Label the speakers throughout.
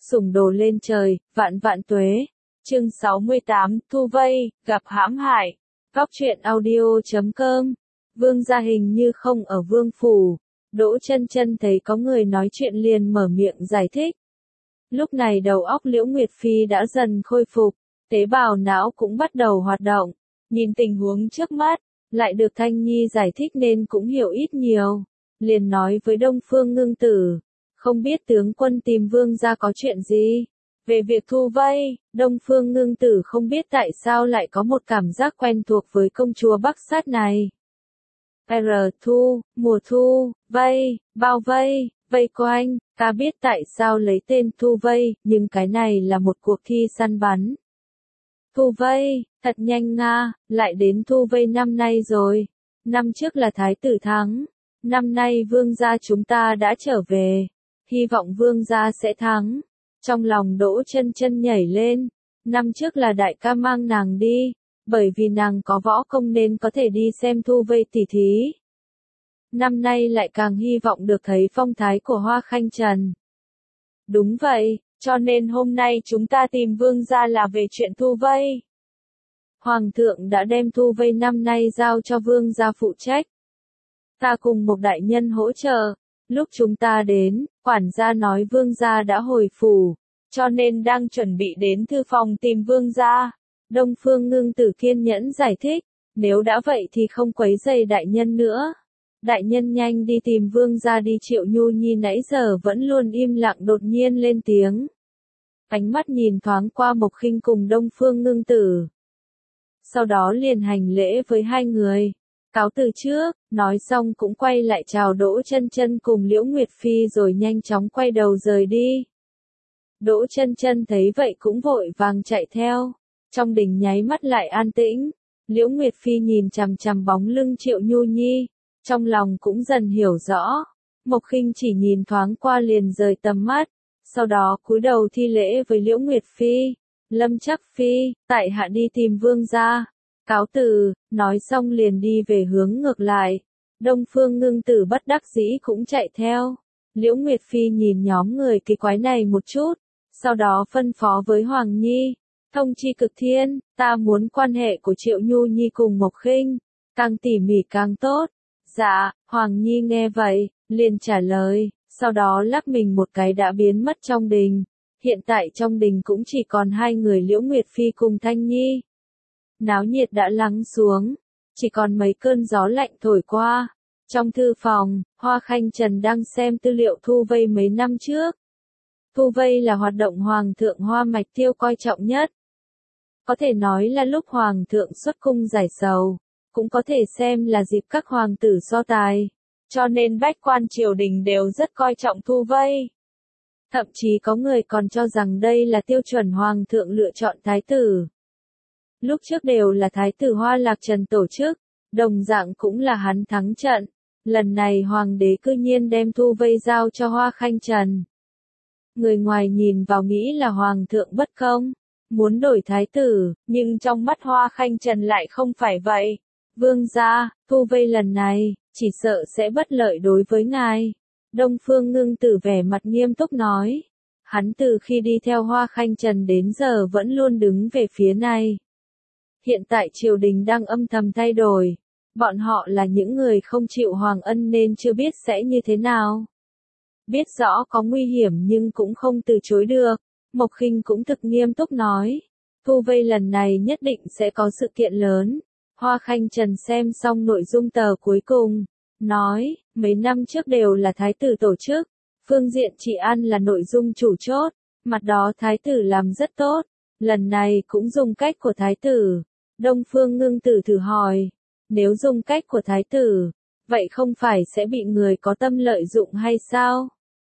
Speaker 1: sủng đồ lên trời, vạn vạn tuế. Chương 68, Thu Vây, gặp hãm hại. Góc truyện audio.com. Vương gia hình như không ở vương phủ. Đỗ Chân Chân thấy có người nói chuyện liền mở miệng giải thích. Lúc này đầu óc Liễu Nguyệt Phi đã dần khôi phục, tế bào não cũng bắt đầu hoạt động. Nhìn tình huống trước mắt, lại được Thanh Nhi giải thích nên cũng hiểu ít nhiều. Liền nói với Đông Phương Ngưng Tử, không biết tướng quân tìm vương gia có chuyện gì. Về việc Thu Vây, Đông Phương Ngưng Tử không biết tại sao lại có một cảm giác quen thuộc với công chúa Bắc Sát này. Thu, mùa thu, vây, bao vây, vây quanh, ta biết tại sao lấy tên Thu Vây, nhưng cái này là một cuộc thi săn bắn. Thu Vây, thật nhanh nga, lại đến Thu Vây năm nay rồi. Năm trước là Thái tử thắng, năm nay vương gia chúng ta đã trở về. Hy vọng vương gia sẽ thắng. Trong lòng Đỗ Chân Chân nhảy lên, năm trước là đại ca mang nàng đi, bởi vì nàng có võ công nên có thể đi xem Thu Vây tỉ thí. Năm nay lại càng hy vọng được thấy phong thái của Hoa Khanh Trần. Đúng vậy, cho nên hôm nay chúng ta tìm vương gia là về chuyện Thu Vây. Hoàng thượng đã đem Thu Vây năm nay giao cho vương gia phụ trách. Ta cùng một đại nhân hỗ trợ. Lúc chúng ta đến, quản gia nói vương gia đã hồi phủ, cho nên đang chuẩn bị đến thư phòng tìm vương gia. Đông Phương Ngưng Tử kiên nhẫn giải thích, nếu đã vậy thì không quấy rầy đại nhân nữa. Đại nhân nhanh đi tìm vương gia đi. Triệu Nhu Nhi nãy giờ vẫn luôn im lặng đột nhiên lên tiếng. Ánh mắt nhìn thoáng qua Mộc Khinh cùng Đông Phương Ngưng Tử. Sau đó liền hành lễ với hai người. Cáo từ trước, nói xong cũng quay lại chào Đỗ Chân Chân cùng Liễu Nguyệt Phi rồi nhanh chóng quay đầu rời đi. Đỗ Chân Chân thấy vậy cũng vội vàng chạy theo. Trong đình nháy mắt lại an tĩnh. Liễu Nguyệt Phi nhìn chằm chằm bóng lưng Triệu Nhu Nhi, trong lòng cũng dần hiểu rõ. Mộc Khinh chỉ nhìn thoáng qua liền rời tầm mắt, sau đó cúi đầu thi lễ với Liễu Nguyệt Phi. Lâm Trắc Phi, tại hạ đi tìm vương gia. Cáo từ, nói xong liền đi về hướng ngược lại. Đông Phương Ngưng Tử bất đắc dĩ cũng chạy theo. Liễu Nguyệt Phi nhìn nhóm người kỳ quái này một chút, sau đó phân phó với Hoàng Nhi. Thông chi Cực Thiên, ta muốn quan hệ của Triệu Nhu Nhi cùng Mộc Khinh càng tỉ mỉ càng tốt. Dạ, Hoàng Nhi nghe vậy, liền trả lời, sau đó lắc mình một cái đã biến mất trong đình. Hiện tại trong đình cũng chỉ còn hai người Liễu Nguyệt Phi cùng Thanh Nhi. Náo nhiệt đã lắng xuống, chỉ còn mấy cơn gió lạnh thổi qua. Trong thư phòng, Hoa Khanh Trần đang xem tư liệu Thu Vây mấy năm trước. Thu Vây là hoạt động Hoàng thượng Hoa Mạch Tiêu coi trọng nhất. Có thể nói là lúc Hoàng thượng xuất cung giải sầu, cũng có thể xem là dịp các hoàng tử so tài. Cho nên bách quan triều đình đều rất coi trọng Thu Vây. Thậm chí có người còn cho rằng đây là tiêu chuẩn Hoàng thượng lựa chọn thái tử. Lúc trước đều là thái tử Hoa Lạc Trần tổ chức, đồng dạng cũng là hắn thắng trận. Lần này hoàng đế cư nhiên đem Thu Vây giao cho Hoa Khanh Trần. Người ngoài nhìn vào nghĩ là hoàng thượng bất công, muốn đổi thái tử, nhưng trong mắt Hoa Khanh Trần lại không phải vậy. Vương gia, Thu Vây lần này, chỉ sợ sẽ bất lợi đối với ngài. Đông Phương Ngưng Tử vẻ mặt nghiêm túc nói. Hắn từ khi đi theo Hoa Khanh Trần đến giờ vẫn luôn đứng về phía này. Hiện tại triều đình đang âm thầm thay đổi. Bọn họ là những người không chịu hoàng ân nên chưa biết sẽ như thế nào. Biết rõ có nguy hiểm nhưng cũng không từ chối được. Mộc Khinh cũng thực nghiêm túc nói. Thu Vây lần này nhất định sẽ có sự kiện lớn. Hoa Khanh Trần xem xong nội dung tờ cuối cùng. Nói, mấy năm trước đều là thái tử tổ chức. Phương diện trị an là nội dung chủ chốt. Mặt đó thái tử làm rất tốt. Lần này cũng dùng cách của thái tử. Đông Phương Ngưng Tử thử hỏi. Nếu dùng cách của thái tử, vậy không phải sẽ bị người có tâm lợi dụng hay sao?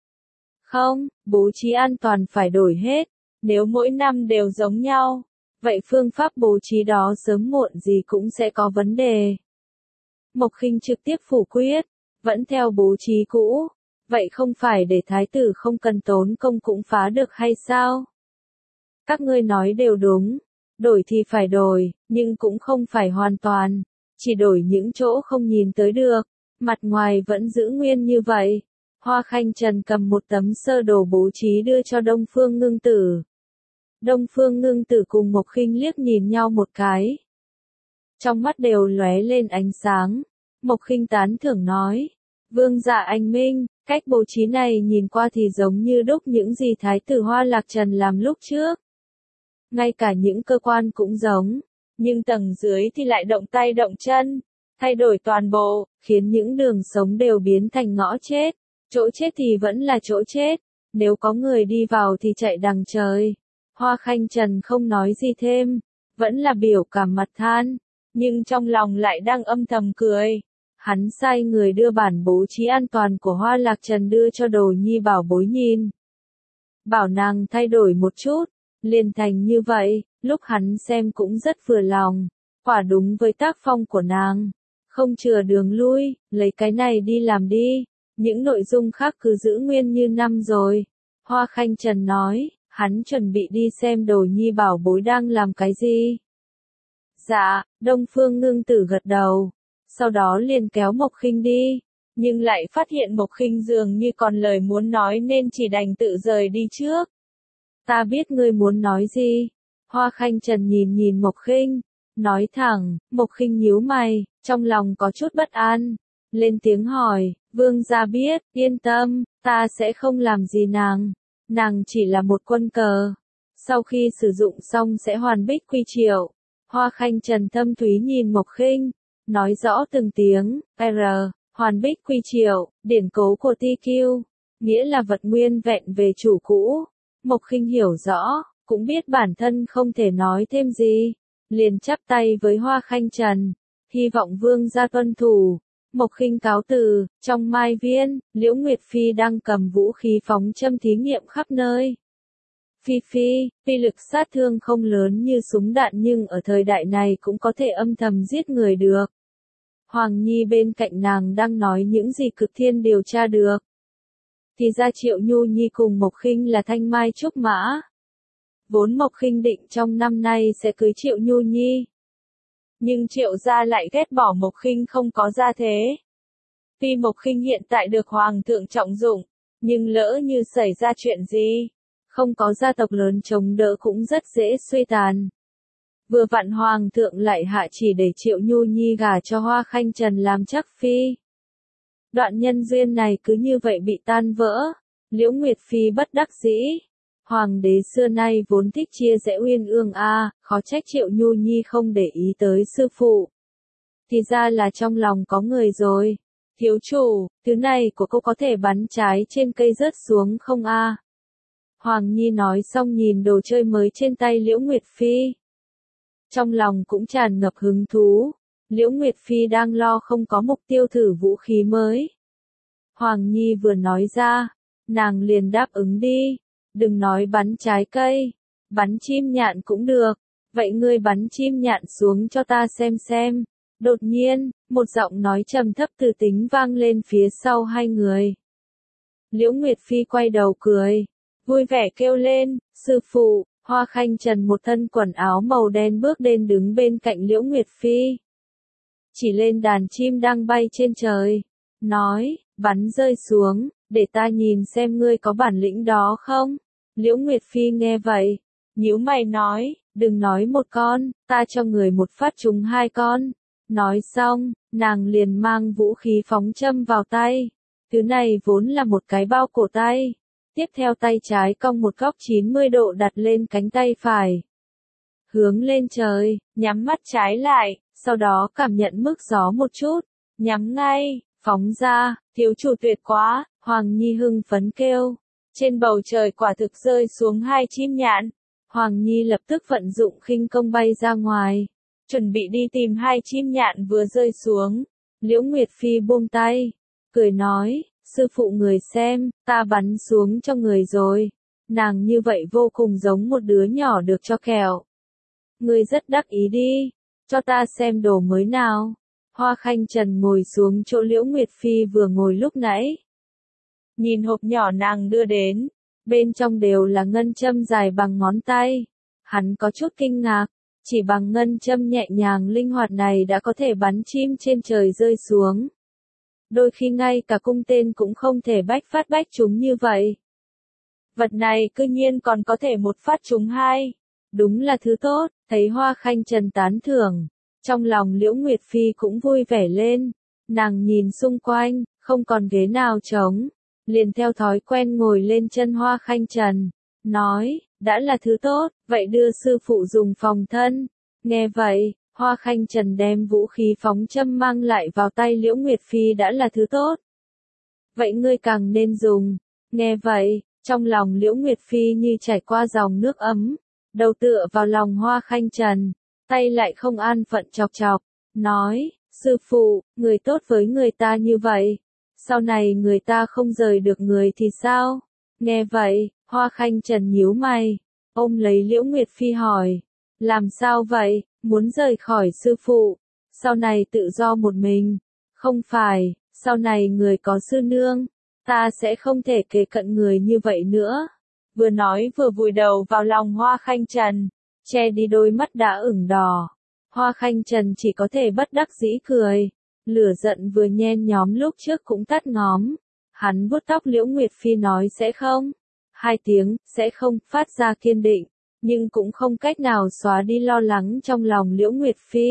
Speaker 1: Không, bố trí an toàn phải đổi hết. Nếu mỗi năm đều giống nhau, vậy phương pháp bố trí đó sớm muộn gì cũng sẽ có vấn đề. Mộc Khinh trực tiếp phủ quyết, vẫn theo bố trí cũ. Vậy không phải để thái tử không cần tốn công cũng phá được hay sao? Các ngươi nói đều đúng. Đổi thì phải đổi, nhưng cũng không phải hoàn toàn. Chỉ đổi những chỗ không nhìn tới được. Mặt ngoài vẫn giữ nguyên như vậy. Hoa Khanh Trần cầm một tấm sơ đồ bố trí đưa cho Đông Phương Ngưng Tử. Đông Phương Ngưng Tử cùng Mộc Khinh liếc nhìn nhau một cái. Trong mắt đều lóe lên ánh sáng. Mộc Khinh tán thưởng nói. Vương gia anh minh, cách bố trí này nhìn qua thì giống như đúc những gì Thái tử Hoa Lạc Trần làm lúc trước. Ngay cả những cơ quan cũng giống, nhưng tầng dưới thì lại động tay động chân, thay đổi toàn bộ, khiến những đường sống đều biến thành ngõ chết. Chỗ chết thì vẫn là chỗ chết, nếu có người đi vào thì chạy đằng trời. Hoa Khanh Trần không nói gì thêm, vẫn là biểu cảm mặt than, nhưng trong lòng lại đang âm thầm cười. Hắn sai người đưa bản bố trí an toàn của Hoa Lạc Trần đưa cho Đồ Nhi bảo bối nhìn. Bảo nàng thay đổi một chút, liền thành như vậy, lúc hắn xem cũng rất vừa lòng, quả đúng với tác phong của nàng. Không chừa đường lui, lấy cái này đi làm đi, những nội dung khác cứ giữ nguyên như năm rồi. Hoa Khanh Trần nói, hắn chuẩn bị đi xem Đồ Nhi bảo bối đang làm cái gì. Dạ, Đông Phương Ngưng Tử gật đầu. Sau đó liền kéo Mộc Khinh đi, nhưng lại phát hiện Mộc Khinh dường như còn lời muốn nói nên chỉ đành tự rời đi trước. Ta biết ngươi muốn nói gì. Hoa Khanh Trần nhìn nhìn Mộc Khinh, nói thẳng. Mộc Khinh nhíu mày, trong lòng có chút bất an, lên tiếng hỏi, vương gia biết, yên tâm, ta sẽ không làm gì nàng chỉ là một quân cờ, sau khi sử dụng xong sẽ hoàn bích quy triệu. Hoa Khanh Trần thâm thúy nhìn Mộc Khinh, nói rõ từng tiếng, hoàn bích quy triệu, điển cố của TQ, nghĩa là vật nguyên vẹn về chủ cũ. Mộc Khinh hiểu rõ, cũng biết bản thân không thể nói thêm gì, liền chắp tay với Hoa Khanh Trần, hy vọng vương gia tuân thủ. Mộc Khinh cáo từ, trong mai viên, Liễu Nguyệt Phi đang cầm vũ khí phóng châm thí nghiệm khắp nơi. Phi, tuy lực sát thương không lớn như súng đạn nhưng ở thời đại này cũng có thể âm thầm giết người được. Hoàng Nhi bên cạnh nàng đang nói những gì Cực Thiên điều tra được. Thì ra Triệu Nhu Nhi cùng Mộc Khinh là thanh mai trúc mã. Vốn Mộc Khinh định trong năm nay sẽ cưới Triệu Nhu Nhi. Nhưng Triệu gia lại ghét bỏ Mộc Khinh không có gia thế. Tuy Mộc Khinh hiện tại được Hoàng thượng trọng dụng, nhưng lỡ như xảy ra chuyện gì, không có gia tộc lớn chống đỡ cũng rất dễ suy tàn. Vừa vặn Hoàng thượng lại hạ chỉ để Triệu Nhu Nhi gả cho Hoa Khanh Trần làm chắc phi. Đoạn nhân duyên này cứ như vậy bị tan vỡ. Liễu Nguyệt Phi bất đắc dĩ. Hoàng đế xưa nay vốn thích chia rẽ uyên ương khó trách Triệu Nhu Nhi không để ý tới sư phụ. Thì ra là trong lòng có người rồi. Thiếu chủ, thứ này của cô có thể bắn trái trên cây rớt xuống không Hoàng Nhi nói xong nhìn đồ chơi mới trên tay Liễu Nguyệt Phi. Trong lòng cũng tràn ngập hứng thú. Liễu Nguyệt Phi đang lo không có mục tiêu thử vũ khí mới. Hoàng Nhi vừa nói ra, nàng liền đáp ứng đi. Đừng nói bắn trái cây, bắn chim nhạn cũng được. Vậy ngươi bắn chim nhạn xuống cho ta xem. Đột nhiên, một giọng nói trầm thấp từ tính vang lên phía sau hai người. Liễu Nguyệt Phi quay đầu cười, vui vẻ kêu lên, sư phụ. Hoa Khanh Trần một thân quần áo màu đen bước đến đứng bên cạnh Liễu Nguyệt Phi. Chỉ lên đàn chim đang bay trên trời. Nói, bắn rơi xuống, để ta nhìn xem ngươi có bản lĩnh đó không. Liễu Nguyệt Phi nghe vậy, nhíu mày nói, đừng nói một con, ta cho người một phát trúng hai con. Nói xong, nàng liền mang vũ khí phóng châm vào tay. Thứ này vốn là một cái bao cổ tay. Tiếp theo tay trái cong một góc 90 độ đặt lên cánh tay phải. Hướng lên trời, nhắm mắt trái lại, sau đó cảm nhận mức gió một chút. Nhắm ngay, phóng ra, thiếu chủ tuyệt quá, Hoàng Nhi hưng phấn kêu. Trên bầu trời quả thực rơi xuống hai chim nhạn. Hoàng Nhi lập tức vận dụng khinh công bay ra ngoài. Chuẩn bị đi tìm hai chim nhạn vừa rơi xuống. Liễu Nguyệt Phi buông tay, cười nói, sư phụ người xem, ta bắn xuống cho người rồi. Nàng như vậy vô cùng giống một đứa nhỏ được cho kẹo. Ngươi rất đắc ý đi, cho ta xem đồ mới nào. Hoa Khanh Trần ngồi xuống chỗ Liễu Nguyệt Phi vừa ngồi lúc nãy. Nhìn hộp nhỏ nàng đưa đến, bên trong đều là ngân châm dài bằng ngón tay. Hắn có chút kinh ngạc, chỉ bằng ngân châm nhẹ nhàng linh hoạt này đã có thể bắn chim trên trời rơi xuống. đôi khi ngay cả cung tên cũng không thể bách phát bách trúng như vậy. Vật này cư nhiên còn có thể một phát trúng hai. Đúng là thứ tốt, thấy Hoa Khanh Trần tán thưởng. Trong lòng Liễu Nguyệt Phi cũng vui vẻ lên. Nàng nhìn xung quanh, không còn ghế nào trống. Liền theo thói quen ngồi lên chân Hoa Khanh Trần. Nói, đã là thứ tốt, vậy đưa sư phụ dùng phòng thân. Nghe vậy, Hoa Khanh Trần đem vũ khí phóng châm mang lại vào tay Liễu Nguyệt Phi đã là thứ tốt. Vậy ngươi càng nên dùng. Nghe vậy, trong lòng Liễu Nguyệt Phi như chảy qua dòng nước ấm. Đầu tựa vào lòng Hoa Khanh Trần, tay lại không an phận chọc chọc. Nói, sư phụ, người tốt với người ta như vậy. Sau này người ta không rời được người thì sao? Nghe vậy, Hoa Khanh Trần nhíu mày, ôm lấy Liễu Nguyệt Phi hỏi. Làm sao vậy, muốn rời khỏi sư phụ, sau này tự do một mình. Không phải, sau này người có sư nương, ta sẽ không thể kế cận người như vậy nữa. Vừa nói vừa vùi đầu vào lòng Hoa Khanh Trần, che đi đôi mắt đã ửng đỏ. Hoa Khanh Trần chỉ có thể bất đắc dĩ cười. Lửa giận vừa nhen nhóm lúc trước cũng tắt ngóm. Hắn vuốt tóc Liễu Nguyệt Phi nói sẽ không. Hai tiếng, sẽ không, phát ra kiên định. Nhưng cũng không cách nào xóa đi lo lắng trong lòng Liễu Nguyệt Phi.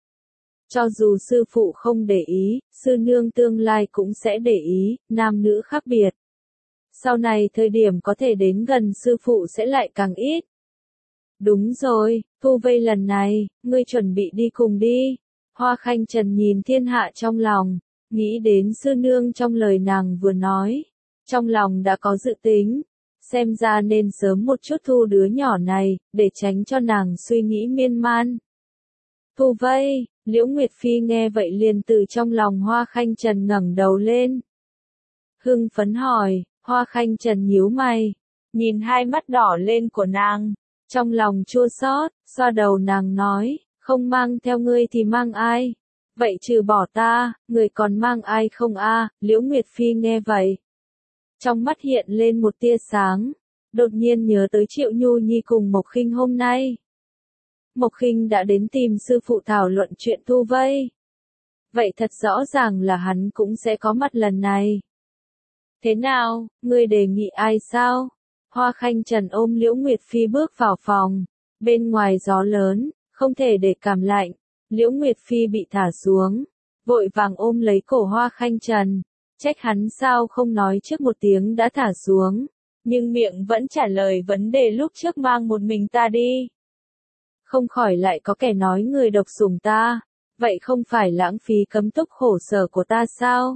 Speaker 1: Cho dù sư phụ không để ý, sư nương tương lai cũng sẽ để ý, nam nữ khác biệt. Sau này thời điểm có thể đến gần sư phụ sẽ lại càng ít. Đúng rồi, thu vây lần này, ngươi chuẩn bị đi cùng đi. Hoa Khanh Trần nhìn thiên hạ trong lòng, nghĩ đến sư nương trong lời nàng vừa nói. Trong lòng đã có dự tính, xem ra nên sớm một chút thu đứa nhỏ này, để tránh cho nàng suy nghĩ miên man. Thu vây, Liễu Nguyệt Phi nghe vậy liền từ trong lòng Hoa Khanh Trần ngẩng đầu lên. Hưng phấn hỏi, Hoa Khanh Trần nhíu mày, nhìn hai mắt đỏ lên của nàng, trong lòng chua xót, xoa đầu nàng nói, không mang theo ngươi thì mang ai? Vậy trừ bỏ ta, người còn mang ai không a? Liễu Nguyệt Phi nghe vậy, trong mắt hiện lên một tia sáng, đột nhiên nhớ tới Triệu Nhu Nhi cùng Mộc Khinh hôm nay. Mộc Khinh đã đến tìm sư phụ thảo luận chuyện thu vây. Vậy thật rõ ràng là hắn cũng sẽ có mặt lần này. Thế nào, ngươi đề nghị ai sao? Hoa Khanh Trần ôm Liễu Nguyệt Phi bước vào phòng. Bên ngoài gió lớn, không thể để cảm lạnh. Liễu Nguyệt Phi bị thả xuống, vội vàng ôm lấy cổ Hoa Khanh Trần. Trách hắn sao không nói trước một tiếng đã thả xuống. Nhưng miệng vẫn trả lời vấn đề lúc trước mang một mình ta đi. Không khỏi lại có kẻ nói người độc sủng ta. Vậy không phải lãng phí cấm túc khổ sở của ta sao?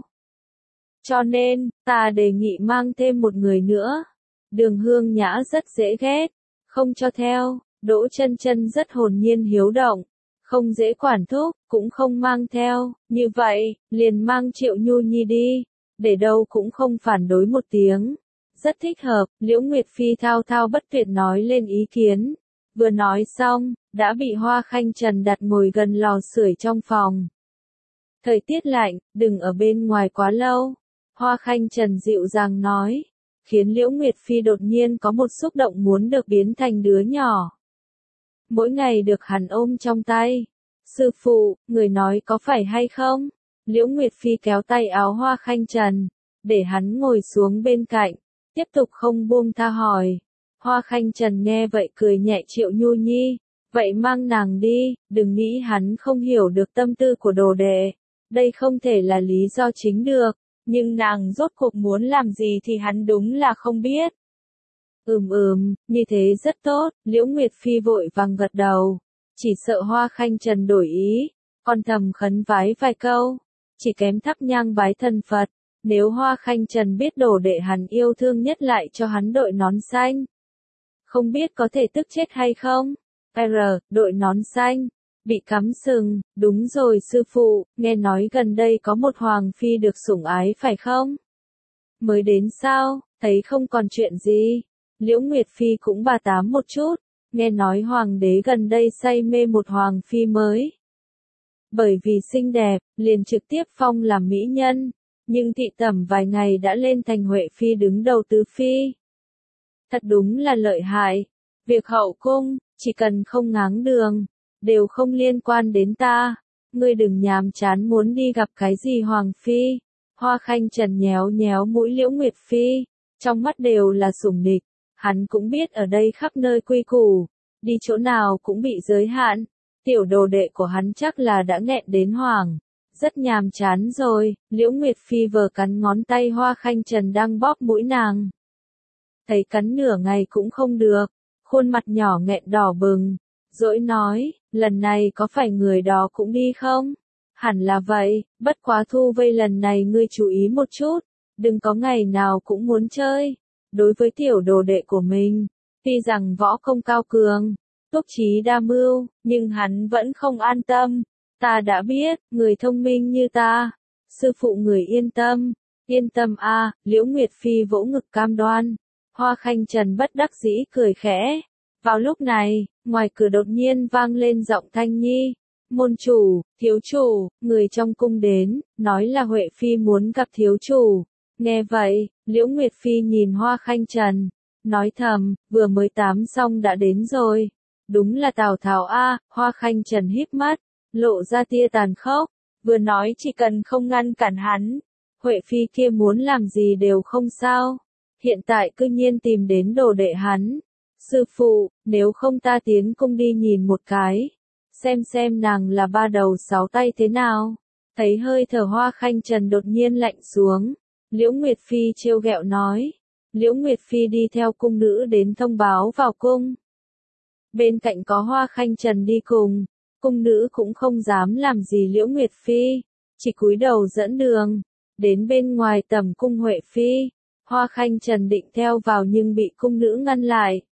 Speaker 1: Cho nên, ta đề nghị mang thêm một người nữa. Đường Hương Nhã rất dễ ghét, không cho theo. Đỗ Chân Chân rất hồn nhiên hiếu động, không dễ quản thúc, cũng không mang theo. Như vậy, liền mang Triệu Nhu Nhi đi, để đâu cũng không phản đối một tiếng. Rất thích hợp, Liễu Nguyệt Phi thao thao bất tuyệt nói lên ý kiến. Vừa nói xong, đã bị Hoa Khanh Trần đặt ngồi gần lò sưởi trong phòng. Thời tiết lạnh, đừng ở bên ngoài quá lâu. Hoa Khanh Trần dịu dàng nói, khiến Liễu Nguyệt Phi đột nhiên có một xúc động muốn được biến thành đứa nhỏ. Mỗi ngày được hắn ôm trong tay. Sư phụ, người nói có phải hay không? Liễu Nguyệt Phi kéo tay áo Hoa Khanh Trần, để hắn ngồi xuống bên cạnh, tiếp tục không buông tha hỏi. Hoa Khanh Trần nghe vậy cười nhẹ Triệu Nhu Nhi, vậy mang nàng đi, đừng nghĩ hắn không hiểu được tâm tư của đồ đệ. Đây không thể là lý do chính được, nhưng nàng rốt cuộc muốn làm gì thì hắn đúng là không biết. Như thế rất tốt, Liễu Nguyệt Phi vội vàng gật đầu. Chỉ sợ Hoa Khanh Trần đổi ý, còn thầm khấn vái vài câu, chỉ kém thắp nhang bái thần Phật. Nếu Hoa Khanh Trần biết đồ đệ hắn yêu thương nhất lại cho hắn đội nón xanh, không biết có thể tức chết hay không? Đội nón xanh, bị cắm sừng, đúng rồi sư phụ, nghe nói gần đây có một hoàng phi được sủng ái phải không? Mới đến sao, thấy không còn chuyện gì? Liễu Nguyệt Phi cũng bà tám một chút, nghe nói hoàng đế gần đây say mê một hoàng phi mới. Bởi vì xinh đẹp, liền trực tiếp phong làm mỹ nhân, nhưng thị tẩm vài ngày đã lên thành Huệ Phi đứng đầu tứ phi. Thật đúng là lợi hại, việc hậu cung, chỉ cần không ngáng đường, đều không liên quan đến ta, ngươi đừng nhàm chán muốn đi gặp cái gì hoàng phi. Hoa Khanh Trần nhéo nhéo mũi Liễu Nguyệt Phi, trong mắt đều là sủng nịch, hắn cũng biết ở đây khắp nơi quy củ, đi chỗ nào cũng bị giới hạn, tiểu đồ đệ của hắn chắc là đã nghẹn đến hoảng, rất nhàm chán rồi, Liễu Nguyệt Phi vờ cắn ngón tay Hoa Khanh Trần đang bóp mũi nàng. Thấy cắn nửa ngày cũng không được, khuôn mặt nhỏ nghẹn đỏ bừng, dỗi nói, lần này có phải người đó cũng đi không? Hẳn là vậy, bất quá Thu Vây lần này ngươi chú ý một chút, đừng có ngày nào cũng muốn chơi. Đối với tiểu đồ đệ của mình, tuy rằng võ công cao cường, túc trí đa mưu, nhưng hắn vẫn không an tâm. Ta đã biết, người thông minh như ta, sư phụ người yên tâm a, Liễu Nguyệt Phi vỗ ngực cam đoan. Hoa Khanh Trần bất đắc dĩ cười khẽ. Vào lúc này, ngoài cửa đột nhiên vang lên giọng Thanh Nhi. Môn chủ, thiếu chủ, người trong cung đến, nói là Huệ Phi muốn gặp thiếu chủ. Nghe vậy, Liễu Nguyệt Phi nhìn Hoa Khanh Trần, nói thầm, vừa mới tắm xong đã đến rồi. Đúng là Tào Tháo a, Hoa Khanh Trần híp mắt, lộ ra tia tàn khốc, vừa nói chỉ cần không ngăn cản hắn, Huệ Phi kia muốn làm gì đều không sao. Hiện tại cư nhiên tìm đến đồ đệ hắn. Sư phụ, nếu không ta tiến cung đi nhìn một cái, xem nàng là ba đầu sáu tay thế nào. Thấy hơi thở Hoa Khanh Trần đột nhiên lạnh xuống, Liễu Nguyệt Phi trêu ghẹo nói. Liễu Nguyệt Phi đi theo cung nữ đến thông báo vào cung. Bên cạnh có Hoa Khanh Trần đi cùng, cung nữ cũng không dám làm gì Liễu Nguyệt Phi, chỉ cúi đầu dẫn đường, đến bên ngoài tầm cung Huệ Phi. Hoa Khanh Trần định theo vào nhưng bị cung nữ ngăn lại.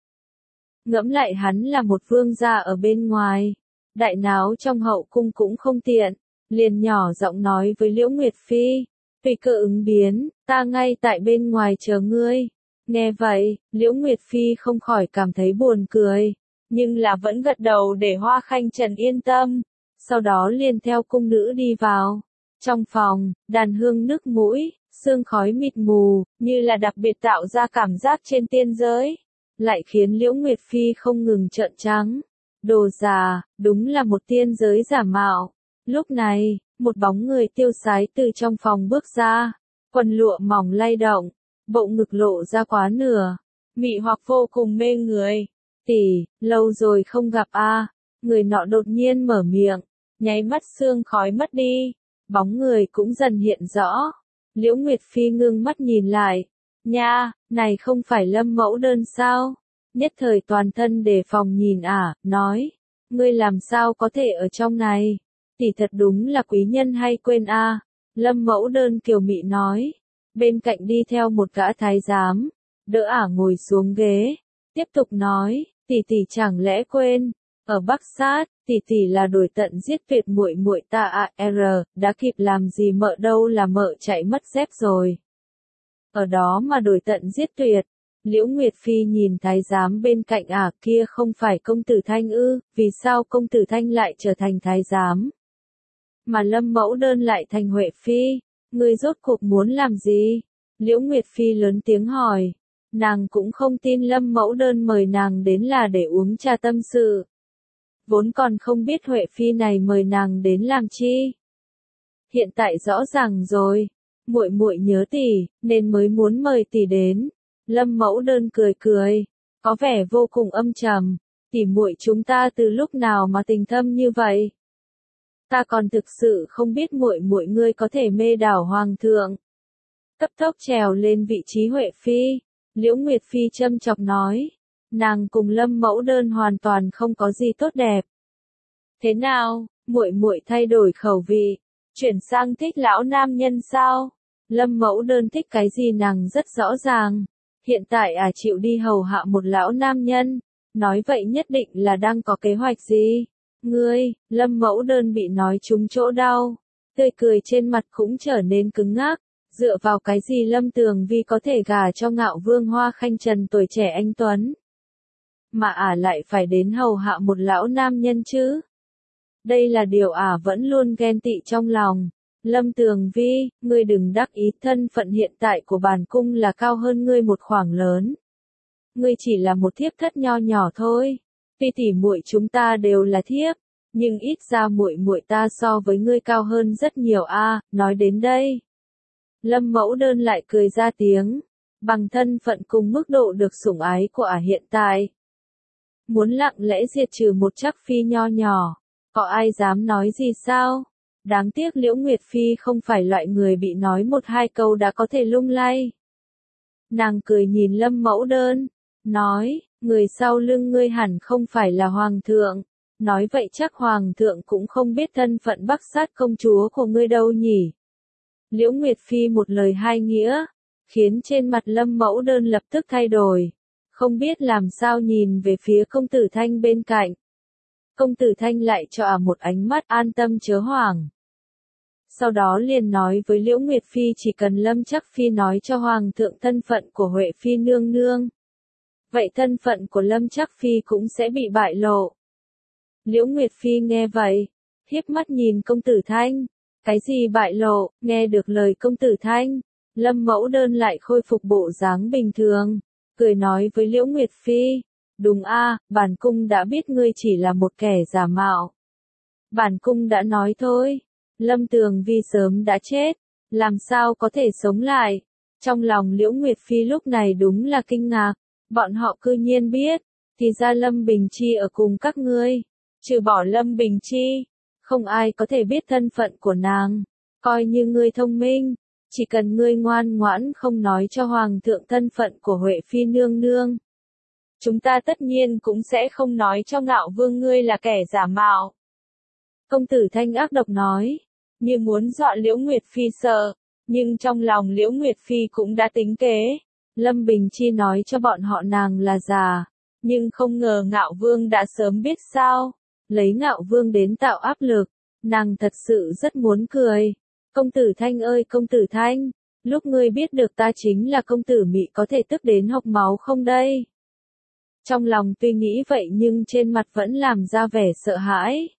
Speaker 1: Ngẫm lại hắn là một vương gia ở bên ngoài, đại náo trong hậu cung cũng không tiện, liền nhỏ giọng nói với Liễu Nguyệt Phi, tùy cơ ứng biến, ta ngay tại bên ngoài chờ ngươi. Nghe vậy, Liễu Nguyệt Phi không khỏi cảm thấy buồn cười, nhưng là vẫn gật đầu để Hoa Khanh Trần yên tâm, sau đó liền theo cung nữ đi vào. Trong phòng, đàn hương nức mũi, sương khói mịt mù, như là đặc biệt tạo ra cảm giác trên tiên giới, lại khiến Liễu Nguyệt Phi không ngừng trợn trắng. Đồ già, đúng là một tiên giới giả mạo. Lúc này, một bóng người tiêu sái từ trong phòng bước ra, quần lụa mỏng lay động, bộ ngực lộ ra quá nửa, mị hoặc vô cùng mê người. Tỷ, lâu rồi không gặp a. Người nọ đột nhiên mở miệng, nháy mắt sương khói mất đi, bóng người cũng dần hiện rõ. Liễu Nguyệt Phi ngưng mắt nhìn lại, nha, này không phải Lâm Mẫu Đơn sao? Nhất thời toàn thân đề phòng nhìn nói, ngươi làm sao có thể ở trong này? Tỷ thật đúng là quý nhân hay quên a. Lâm Mẫu Đơn kiều mị nói, bên cạnh đi theo một gã thái giám, đỡ ngồi xuống ghế, tiếp tục nói, tỷ chẳng lẽ quên, ở Bắc Sát, tỷ là đuổi tận giết tuyệt muội muội ta đã kịp làm gì mợ đâu là mợ chạy mất dép rồi. Ở đó mà đuổi tận giết tuyệt. Liễu Nguyệt Phi nhìn thái giám bên cạnh kia không phải công tử Thanh ư, vì sao công tử Thanh lại trở thành thái giám? Mà Lâm Mẫu Đơn lại thành Huệ Phi, ngươi rốt cuộc muốn làm gì? Liễu Nguyệt Phi lớn tiếng hỏi, nàng cũng không tin Lâm Mẫu Đơn mời nàng đến là để uống trà tâm sự. Vốn còn không biết Huệ Phi này mời nàng đến làm chi. Hiện tại rõ ràng rồi, muội nhớ tỷ, nên mới muốn mời tỷ đến. Lâm Mẫu Đơn cười cười, có vẻ vô cùng âm trầm, tỷ muội chúng ta từ lúc nào mà tình thâm như vậy? Ta còn thực sự không biết muội ngươi có thể mê đảo hoàng thượng. Cấp tốc trèo lên vị trí Huệ Phi, Liễu Nguyệt Phi châm chọc nói, nàng cùng Lâm Mẫu Đơn hoàn toàn không có gì tốt đẹp. Thế nào, muội thay đổi khẩu vị, chuyển sang thích lão nam nhân sao? Lâm Mẫu Đơn thích cái gì nàng rất rõ ràng. Hiện tại chịu đi hầu hạ một lão nam nhân, nói vậy nhất định là đang có kế hoạch gì? Ngươi, Lâm Mẫu Đơn bị nói trúng chỗ đau, tươi cười trên mặt cũng trở nên cứng ngắc, dựa vào cái gì Lâm Tường Vi có thể gả cho Ngạo Vương Hoa Khanh Trần tuổi trẻ anh tuấn, mà lại phải đến hầu hạ một lão nam nhân chứ? Đây là điều vẫn luôn ghen tị trong lòng. Lâm Tường Vi, ngươi đừng đắc ý, thân phận hiện tại của bản cung là cao hơn ngươi một khoảng lớn. Ngươi chỉ là một thiếp thất nho nhỏ thôi. Tuy tỷ muội chúng ta đều là thiếp, nhưng ít ra muội ta so với ngươi cao hơn rất nhiều nói đến đây. Lâm Mẫu Đơn lại cười ra tiếng, bằng thân phận cùng mức độ được sủng ái của hiện tại. Muốn lặng lẽ diệt trừ một trắc phi nho nhỏ, có ai dám nói gì sao? Đáng tiếc Liễu Nguyệt Phi không phải loại người bị nói một hai câu đã có thể lung lay. Nàng cười nhìn Lâm Mẫu Đơn, nói, người sau lưng ngươi hẳn không phải là hoàng thượng. Nói vậy chắc hoàng thượng cũng không biết thân phận Bắc Sát công chúa của ngươi đâu nhỉ. Liễu Nguyệt Phi một lời hai nghĩa, khiến trên mặt Lâm Mẫu Đơn lập tức thay đổi. Không biết làm sao nhìn về phía công tử Thanh bên cạnh. Công tử Thanh lại cho một ánh mắt an tâm chớ hoảng. Sau đó liền nói với Liễu Nguyệt Phi chỉ cần Lâm Chắc Phi nói cho Hoàng thượng thân phận của Huệ Phi nương nương. Vậy thân phận của Lâm Chắc Phi cũng sẽ bị bại lộ. Liễu Nguyệt Phi nghe vậy, hiếp mắt nhìn công tử Thanh. Cái gì bại lộ, nghe được lời công tử Thanh, Lâm Mẫu Đơn lại khôi phục bộ dáng bình thường, cười nói với Liễu Nguyệt Phi, đúng bản cung đã biết ngươi chỉ là một kẻ giả mạo. Bản cung đã nói thôi, Lâm Tường Vi sớm đã chết, làm sao có thể sống lại. Trong lòng Liễu Nguyệt Phi lúc này đúng là kinh ngạc, bọn họ cư nhiên biết, thì ra Lâm Bình Chi ở cùng các ngươi, trừ bỏ Lâm Bình Chi. Không ai có thể biết thân phận của nàng, coi như ngươi thông minh, chỉ cần ngươi ngoan ngoãn không nói cho Hoàng thượng thân phận của Huệ Phi nương nương. Chúng ta tất nhiên cũng sẽ không nói cho Ngạo Vương ngươi là kẻ giả mạo. Công tử Thanh ác độc nói, như muốn dọa Liễu Nguyệt Phi sợ, nhưng trong lòng Liễu Nguyệt Phi cũng đã tính kế. Lâm Bình Chi nói cho bọn họ nàng là già, nhưng không ngờ Ngạo Vương đã sớm biết sao. Lấy Ngạo Vương đến tạo áp lực, nàng thật sự rất muốn cười. Công tử Thanh ơi công tử Thanh, lúc ngươi biết được ta chính là công tử Mị có thể tức đến hộc máu không đây? Trong lòng tuy nghĩ vậy nhưng trên mặt vẫn làm ra vẻ sợ hãi.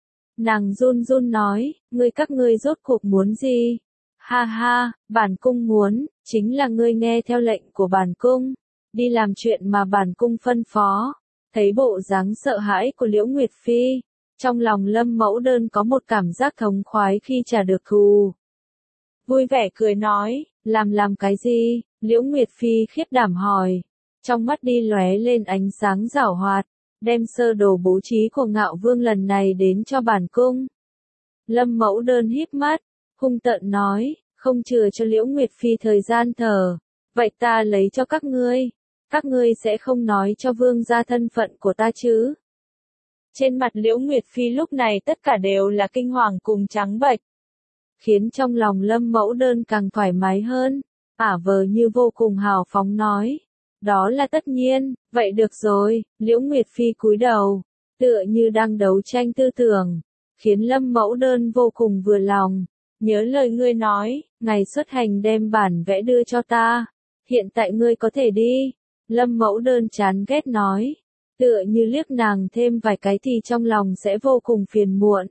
Speaker 1: Nàng run run nói, các ngươi rốt cuộc muốn gì? Ha ha, bản cung muốn, chính là ngươi nghe theo lệnh của bản cung, đi làm chuyện mà bản cung phân phó. Thấy bộ dáng sợ hãi của Liễu Nguyệt Phi, trong lòng Lâm Mẫu Đơn có một cảm giác thống khoái khi trả được thù. Vui vẻ cười nói, làm cái gì? Liễu Nguyệt Phi khiếp đảm hỏi. Trong mắt đi lóe lên ánh sáng giảo hoạt, đem sơ đồ bố trí của Ngạo Vương lần này đến cho bản cung. Lâm Mẫu Đơn híp mắt, hung tợn nói, không chừa cho Liễu Nguyệt Phi thời gian thở. Vậy ta lấy cho các ngươi sẽ không nói cho vương gia thân phận của ta chứ? Trên mặt Liễu Nguyệt Phi lúc này tất cả đều là kinh hoàng cùng trắng bệch, khiến trong lòng Lâm Mẫu Đơn càng thoải mái hơn, vờ như vô cùng hào phóng nói, đó là tất nhiên, vậy được rồi. Liễu Nguyệt Phi cúi đầu, tựa như đang đấu tranh tư tưởng, khiến Lâm Mẫu Đơn vô cùng vừa lòng. Nhớ lời ngươi nói, ngày xuất hành đem bản vẽ đưa cho ta, hiện tại ngươi có thể đi. Lâm Mẫu Đơn chán ghét nói, tựa như liếc nàng thêm vài cái thì trong lòng sẽ vô cùng phiền muộn.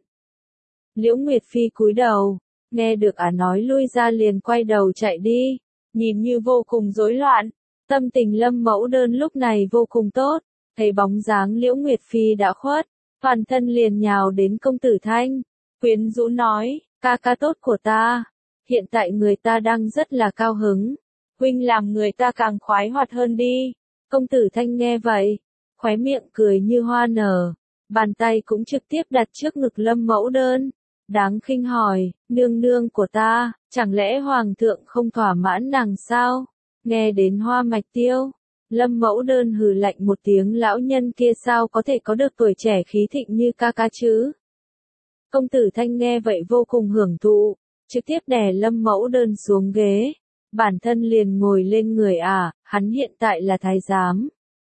Speaker 1: Liễu Nguyệt Phi cúi đầu, nghe được nói lui ra liền quay đầu chạy đi, nhìn như vô cùng rối loạn. Tâm tình Lâm Mẫu Đơn lúc này vô cùng tốt, thấy bóng dáng Liễu Nguyệt Phi đã khuất, toàn thân liền nhào đến công tử Thanh, quyến rũ nói, ca ca tốt của ta, hiện tại người ta đang rất là cao hứng. Huynh làm người ta càng khoái hoạt hơn đi. Công tử Thanh nghe vậy, khóe miệng cười như hoa nở, bàn tay cũng trực tiếp đặt trước ngực Lâm Mẫu Đơn. Đáng khinh hỏi, nương nương của ta, chẳng lẽ Hoàng thượng không thỏa mãn nàng sao? Nghe đến Hoa Mạch Tiêu, Lâm Mẫu Đơn hừ lạnh một tiếng, lão nhân kia sao có thể có được tuổi trẻ khí thịnh như ca ca chứ? Công tử Thanh nghe vậy vô cùng hưởng thụ, trực tiếp đè Lâm Mẫu Đơn xuống ghế. Bản thân liền ngồi lên người hắn hiện tại là thái giám.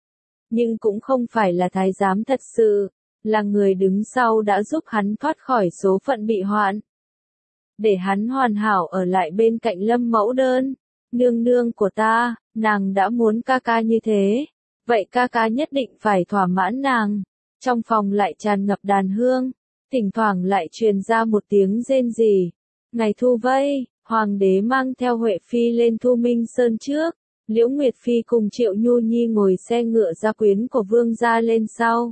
Speaker 1: Nhưng cũng không phải là thái giám thật sự, là người đứng sau đã giúp hắn thoát khỏi số phận bị hoạn. Để hắn hoàn hảo ở lại bên cạnh Lâm Mẫu Đơn. Nương nương của ta, nàng đã muốn ca ca như thế. Vậy ca ca nhất định phải thỏa mãn nàng. Trong phòng lại tràn ngập đàn hương, thỉnh thoảng lại truyền ra một tiếng rên rỉ. Ngày thu vây, Hoàng đế mang theo Huệ Phi lên Thu Minh Sơn trước, Liễu Nguyệt Phi cùng Triệu Nhu Nhi ngồi xe ngựa gia quyến của vương gia lên sau.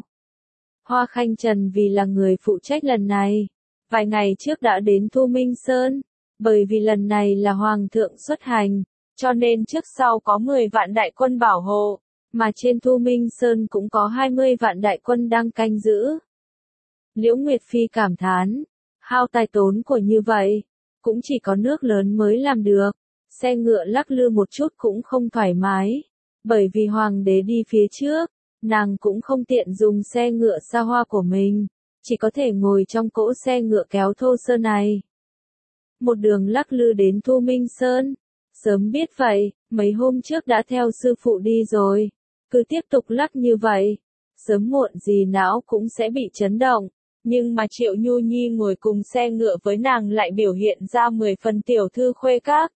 Speaker 1: Hoa Khanh Trần vì là người phụ trách lần này, vài ngày trước đã đến Thu Minh Sơn, Bởi vì lần này là Hoàng thượng xuất hành, cho nên trước sau có 10 vạn đại quân bảo hộ, mà trên Thu Minh Sơn cũng có 20 vạn đại quân đang canh giữ. Liễu Nguyệt Phi cảm thán, hao tài tốn của như vậy, cũng chỉ có nước lớn mới làm được, xe ngựa lắc lư một chút cũng không thoải mái, bởi vì Hoàng đế đi phía trước, nàng cũng không tiện dùng xe ngựa xa hoa của mình, chỉ có thể ngồi trong cỗ xe ngựa kéo thô sơ này. Một đường lắc lư đến Thu Minh Sơn, sớm biết vậy, mấy hôm trước đã theo sư phụ đi rồi, cứ tiếp tục lắc như vậy, sớm muộn gì não cũng sẽ bị chấn động, nhưng mà Triệu Nhu Nhi ngồi cùng xe ngựa với nàng lại biểu hiện ra 10 phần tiểu thư khuê các.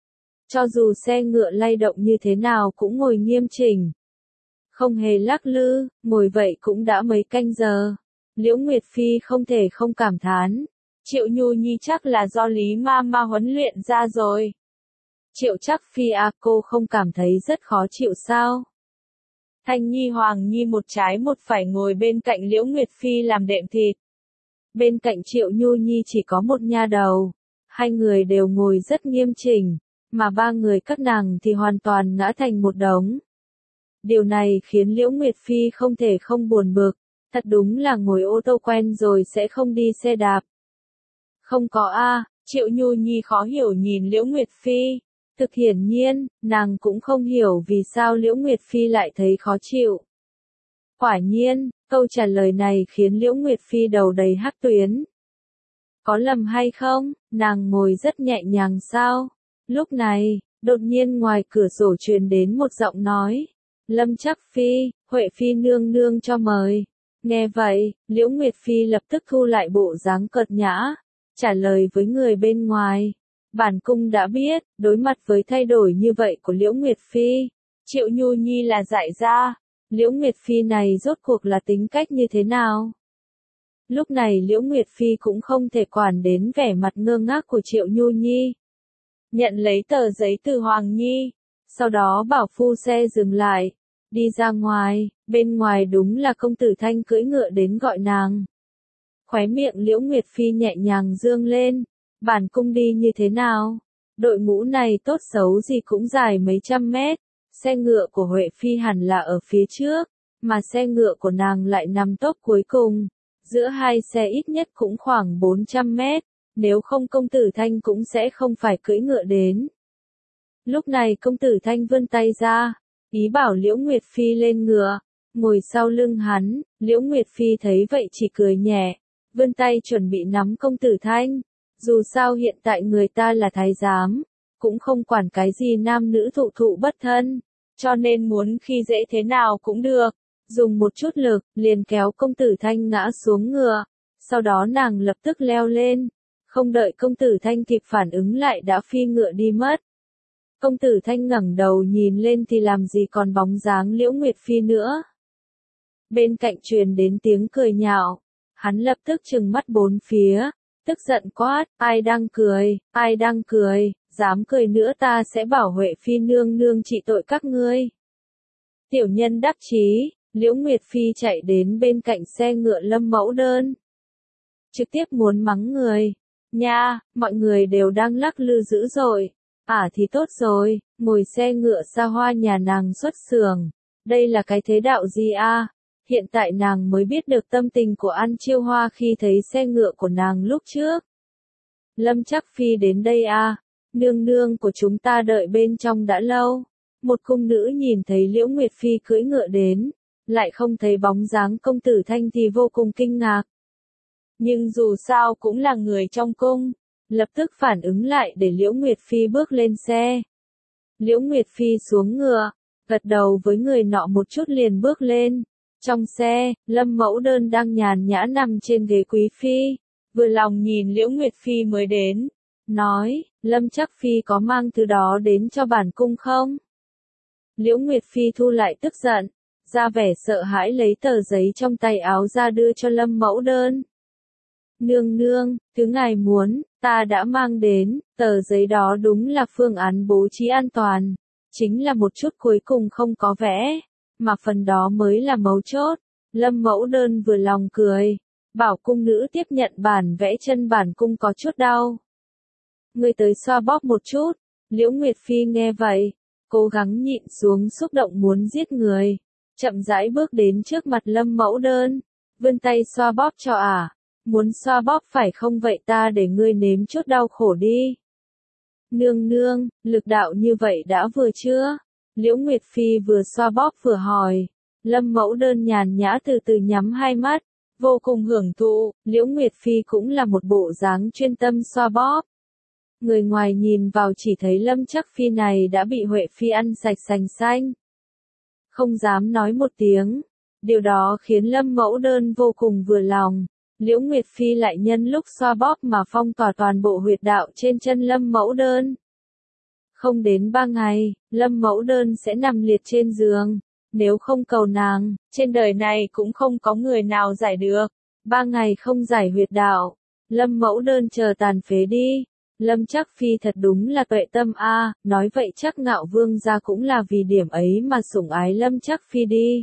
Speaker 1: Cho dù xe ngựa lay động như thế nào cũng ngồi nghiêm chỉnh, không hề lắc lư, ngồi vậy cũng đã mấy canh giờ. Liễu Nguyệt Phi không thể không cảm thán, Triệu Nhu Nhi chắc là do Lý Ma huấn luyện ra rồi. Triệu Trác Phi à, cô không cảm thấy rất khó chịu sao? Thanh Nhi Hoàng Nhi một trái một phải ngồi bên cạnh Liễu Nguyệt Phi làm đệm thịt. Bên cạnh Triệu Nhu Nhi chỉ có một nha đầu, hai người đều ngồi rất nghiêm chỉnh, mà ba người các nàng thì hoàn toàn ngã thành một đống. Điều này khiến Liễu Nguyệt Phi không thể không buồn bực, thật đúng là ngồi ô tô quen rồi sẽ không đi xe đạp. Không có a, Triệu Nhu Nhi khó hiểu nhìn Liễu Nguyệt Phi. Thực hiển nhiên, nàng cũng không hiểu vì sao Liễu Nguyệt Phi lại thấy khó chịu. Quả nhiên, câu trả lời này khiến Liễu Nguyệt Phi đầu đầy hắc tuyến. Có lầm hay không, nàng ngồi rất nhẹ nhàng sao? Lúc này, đột nhiên ngoài cửa sổ truyền đến một giọng nói. Lâm Trác Phi, Huệ Phi nương nương cho mời. Nghe vậy, Liễu Nguyệt Phi lập tức thu lại bộ dáng cợt nhã, trả lời với người bên ngoài. Bản cung đã biết, đối mặt với thay đổi như vậy của Liễu Nguyệt Phi, Triệu Nhu Nhi là dại ra. Liễu Nguyệt Phi này rốt cuộc là tính cách như thế nào? Lúc này Liễu Nguyệt Phi cũng không thể quản đến vẻ mặt ngơ ngác của Triệu Nhu Nhi. Nhận lấy tờ giấy từ Hoàng Nhi, sau đó bảo phu xe dừng lại, đi ra ngoài, bên ngoài đúng là công tử Thanh cưỡi ngựa đến gọi nàng. Khóe miệng Liễu Nguyệt Phi nhẹ nhàng dương lên, bản cung đi như thế nào? Đội ngũ này tốt xấu gì cũng dài mấy trăm mét, xe ngựa của Huệ Phi hẳn là ở phía trước, mà xe ngựa của nàng lại nằm tốc cuối cùng, giữa hai xe ít nhất cũng khoảng 400 mét, nếu không công tử Thanh cũng sẽ không phải cưỡi ngựa đến. Lúc này công tử Thanh vươn tay ra, ý bảo Liễu Nguyệt Phi lên ngựa, ngồi sau lưng hắn. Liễu Nguyệt Phi thấy vậy chỉ cười nhẹ, vươn tay chuẩn bị nắm công tử Thanh. Dù sao hiện tại người ta là thái giám, cũng không quản cái gì nam nữ thụ thụ bất thân, cho nên muốn khi dễ thế nào cũng được. Dùng một chút lực, liền kéo công tử Thanh ngã xuống ngựa, sau đó nàng lập tức leo lên, không đợi công tử Thanh kịp phản ứng lại đã phi ngựa đi mất. Công tử Thanh ngẩng đầu nhìn lên thì làm gì còn bóng dáng Liễu Nguyệt Phi nữa. Bên cạnh truyền đến tiếng cười nhạo, hắn lập tức trừng mắt bốn phía, tức giận quát, ai đang cười, dám cười nữa ta sẽ bảo Huệ Phi nương nương trị tội các ngươi. Tiểu nhân đắc chí, Liễu Nguyệt Phi chạy đến bên cạnh xe ngựa Lâm Mẫu Đơn. Trực tiếp muốn mắng người, nha, mọi người đều đang lắc lư dữ rồi. Thì tốt rồi, ngồi xe ngựa xa hoa nhà nàng xuất xưởng, đây là cái thế đạo gì a? Hiện tại nàng mới biết được tâm tình của An Chiêu Hoa khi thấy xe ngựa của nàng lúc trước. Lâm Trác Phi đến đây nương nương của chúng ta đợi bên trong đã lâu. Một cung nữ nhìn thấy Liễu Nguyệt Phi cưỡi ngựa đến, lại không thấy bóng dáng công tử Thanh thì vô cùng kinh ngạc. Nhưng dù sao cũng là người trong cung, lập tức phản ứng lại để Liễu Nguyệt Phi bước lên xe. Liễu Nguyệt Phi xuống ngựa, gật đầu với người nọ một chút liền bước lên. Trong xe, Lâm Mẫu Đơn đang nhàn nhã nằm trên ghế quý phi, vừa lòng nhìn Liễu Nguyệt Phi mới đến, nói, Lâm Trác Phi có mang thứ đó đến cho bản cung không? Liễu Nguyệt Phi thu lại tức giận, ra vẻ sợ hãi lấy tờ giấy trong tay áo ra đưa cho Lâm Mẫu Đơn. Nương nương, thứ ngài muốn, ta đã mang đến, tờ giấy đó đúng là phương án bố trí an toàn, chính là một chút cuối cùng không có vẽ, mà phần đó mới là mấu chốt. Lâm Mẫu Đơn vừa lòng cười, bảo cung nữ tiếp nhận bản vẽ chân bản cung có chút đau. Ngươi tới xoa bóp một chút. Liễu Nguyệt Phi nghe vậy, cố gắng nhịn xuống xúc động muốn giết người. Chậm rãi bước đến trước mặt Lâm Mẫu Đơn, vươn tay xoa bóp cho ả. Muốn xoa bóp phải không vậy ta để ngươi nếm chút đau khổ đi. Nương nương, lực đạo như vậy đã vừa chưa? Liễu Nguyệt Phi vừa xoa bóp vừa hỏi. Lâm Mẫu Đơn nhàn nhã từ từ nhắm hai mắt, vô cùng hưởng thụ. Liễu Nguyệt Phi cũng là một bộ dáng chuyên tâm xoa bóp. Người ngoài nhìn vào chỉ thấy Lâm Chắc Phi này đã bị Huệ Phi ăn sạch sành xanh. Không dám nói một tiếng. Điều đó khiến Lâm Mẫu Đơn vô cùng vừa lòng. Liễu Nguyệt Phi lại nhân lúc xoa bóp mà phong tỏa toàn bộ huyệt đạo trên chân Lâm Mẫu Đơn. Không đến 3 ngày, Lâm Mẫu Đơn sẽ nằm liệt trên giường. Nếu không cầu nàng, trên đời này cũng không có người nào giải được. 3 ngày không giải huyệt đạo, Lâm Mẫu Đơn chờ tàn phế đi. Lâm Chắc Phi thật đúng là tuệ tâm a, nói vậy chắc Ngạo Vương gia cũng là vì điểm ấy mà sủng ái Lâm Chắc Phi đi.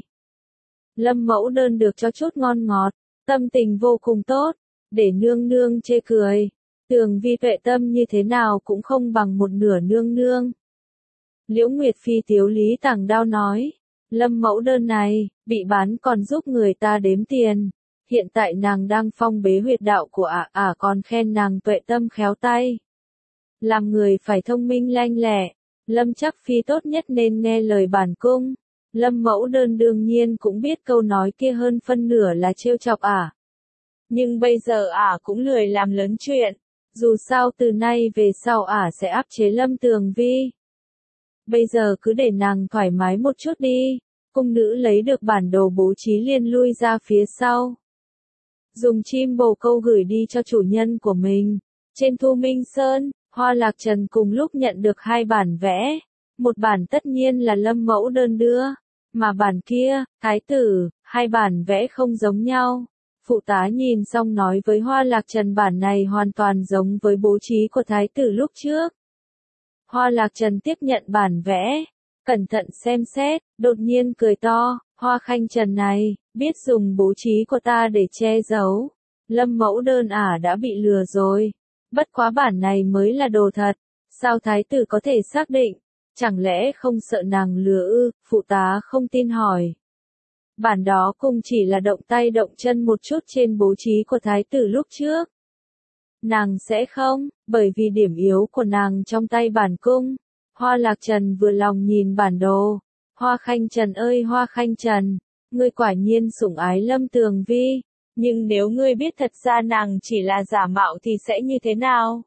Speaker 1: Lâm Mẫu Đơn được cho chút ngon ngọt, tâm tình vô cùng tốt, để nương nương chê cười. Tường Vi tuệ tâm như thế nào cũng không bằng một nửa nương nương. Liễu Nguyệt Phi tiếu lý tàng đao nói, Lâm Mẫu Đơn này, bị bán còn giúp người ta đếm tiền. Hiện tại nàng đang phong bế huyệt đạo của ả còn khen nàng tuệ tâm khéo tay. Làm người phải thông minh lanh lẹ, Lâm Chắc Phi tốt nhất nên nghe lời bản cung. Lâm Mẫu Đơn đương nhiên cũng biết câu nói kia hơn phân nửa là trêu chọc ả. Nhưng bây giờ ả cũng lười làm lớn chuyện, dù sao từ nay về sau ả sẽ áp chế Lâm Tường Vi. Bây giờ cứ để nàng thoải mái một chút đi. Cung nữ lấy được bản đồ bố trí liền lui ra phía sau. Dùng chim bồ câu gửi đi cho chủ nhân của mình. Trên Thu Minh Sơn, Hoa Lạc Trần cùng lúc nhận được 2 bản vẽ. Một bản tất nhiên là Lâm Mẫu Đơn đưa, mà bản kia, thái tử, 2 bản vẽ không giống nhau. Phụ tá nhìn xong nói với Hoa Lạc Trần bản này hoàn toàn giống với bố trí của thái tử lúc trước. Hoa Lạc Trần tiếp nhận bản vẽ, cẩn thận xem xét, đột nhiên cười to, Hoa Khanh Trần này, biết dùng bố trí của ta để che giấu. Lâm Mẫu Đơn ả đã bị lừa rồi. Bất quá bản này mới là đồ thật, sao thái tử có thể xác định? Chẳng lẽ không sợ nàng lừa ư? Phụ tá không tin hỏi. Bản đó cũng chỉ là động tay động chân một chút trên bố trí của thái tử lúc trước. Nàng sẽ không, bởi vì điểm yếu của nàng trong tay bản cung. Hoa Lạc Trần vừa lòng nhìn bản đồ. Hoa Khanh Trần ơi Hoa Khanh Trần, ngươi quả nhiên sủng ái Lâm Tường Vi. Nhưng nếu ngươi biết thật ra nàng chỉ là giả mạo thì sẽ như thế nào?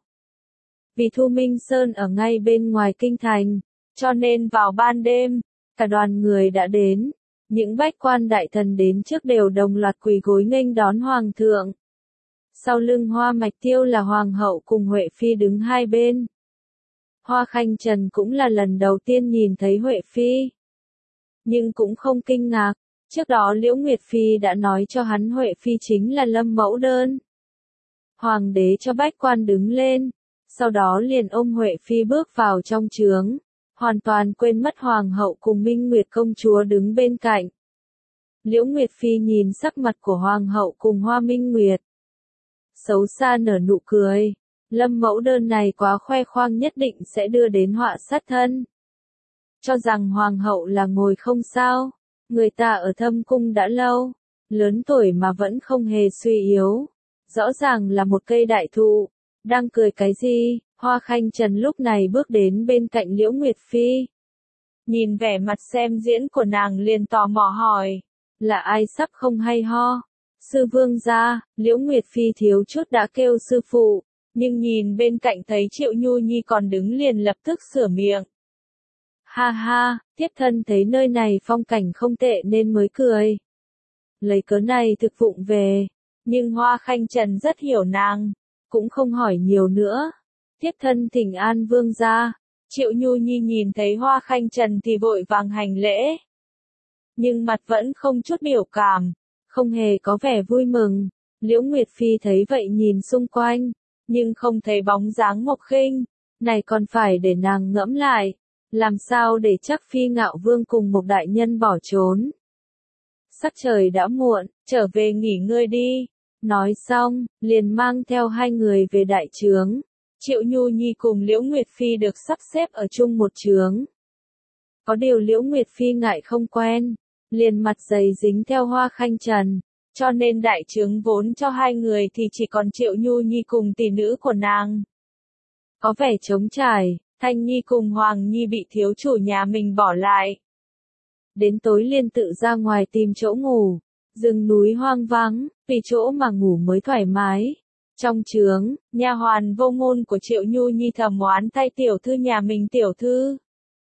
Speaker 1: Vì Thu Minh Sơn ở ngay bên ngoài kinh thành, cho nên vào ban đêm, cả đoàn người đã đến. Những bách quan đại thần đến trước đều đồng loạt quỳ gối nghênh đón hoàng thượng. Sau lưng Hoa Mạch Tiêu là hoàng hậu cùng Huệ Phi đứng hai bên. Hoa Khanh Trần cũng là lần đầu tiên nhìn thấy Huệ Phi. Nhưng cũng không kinh ngạc, trước đó Liễu Nguyệt Phi đã nói cho hắn Huệ Phi chính là Lâm Mẫu Đơn. Hoàng đế cho bách quan đứng lên, sau đó liền ôm Huệ Phi bước vào trong trướng, hoàn toàn quên mất hoàng hậu cùng Minh Nguyệt công chúa đứng bên cạnh. Liễu Nguyệt Phi nhìn sắc mặt của hoàng hậu cùng Hoa Minh Nguyệt, xấu xa nở nụ cười. Lâm Mẫu Đơn này quá khoe khoang nhất định sẽ đưa đến họa sát thân. Cho rằng hoàng hậu là ngồi không sao, người ta ở thâm cung đã lâu, lớn tuổi mà vẫn không hề suy yếu. Rõ ràng là một cây đại thụ, đang cười cái gì? Hoa Khanh Trần lúc này bước đến bên cạnh Liễu Nguyệt Phi. Nhìn vẻ mặt xem diễn của nàng liền tò mò hỏi, là ai sắp không hay ho? Sư vương gia. Liễu Nguyệt Phi thiếu chút đã kêu sư phụ, nhưng nhìn bên cạnh thấy Triệu Nhu Nhi còn đứng liền lập tức sửa miệng. Ha ha, thiếp thân thấy nơi này phong cảnh không tệ nên mới cười. Lấy cớ này thực vụng về, nhưng Hoa Khanh Trần rất hiểu nàng, cũng không hỏi nhiều nữa. Thiếp thân thỉnh an vương gia. Triệu Nhu Nhi nhìn thấy Hoa Khanh Trần thì vội vàng hành lễ. Nhưng mặt vẫn không chút biểu cảm, không hề có vẻ vui mừng. Liễu Nguyệt Phi thấy vậy nhìn xung quanh, nhưng không thấy bóng dáng Mộc Khinh, này còn phải để nàng ngẫm lại, làm sao để chắc Phi Ngạo Vương cùng một đại nhân bỏ trốn. Sắc trời đã muộn, trở về nghỉ ngơi đi. Nói xong, liền mang theo hai người về đại trướng. Triệu Nhu Nhi cùng Liễu Nguyệt Phi được sắp xếp ở chung một chướng. Có điều Liễu Nguyệt Phi ngại không quen, liền mặt dày dính theo Hoa Khanh Trần, cho nên đại chướng vốn cho hai người thì chỉ còn Triệu Nhu Nhi cùng tỷ nữ của nàng. Có vẻ trống trải, Thanh Nhi cùng Hoàng Nhi bị thiếu chủ nhà mình bỏ lại. Đến tối liền tự ra ngoài tìm chỗ ngủ, rừng núi hoang vắng, vì chỗ mà ngủ mới thoải mái. Trong trướng, nha hoàn Vô Ngôn của Triệu Nhu Nhi thầm oán thay tiểu thư nhà mình. Tiểu thư,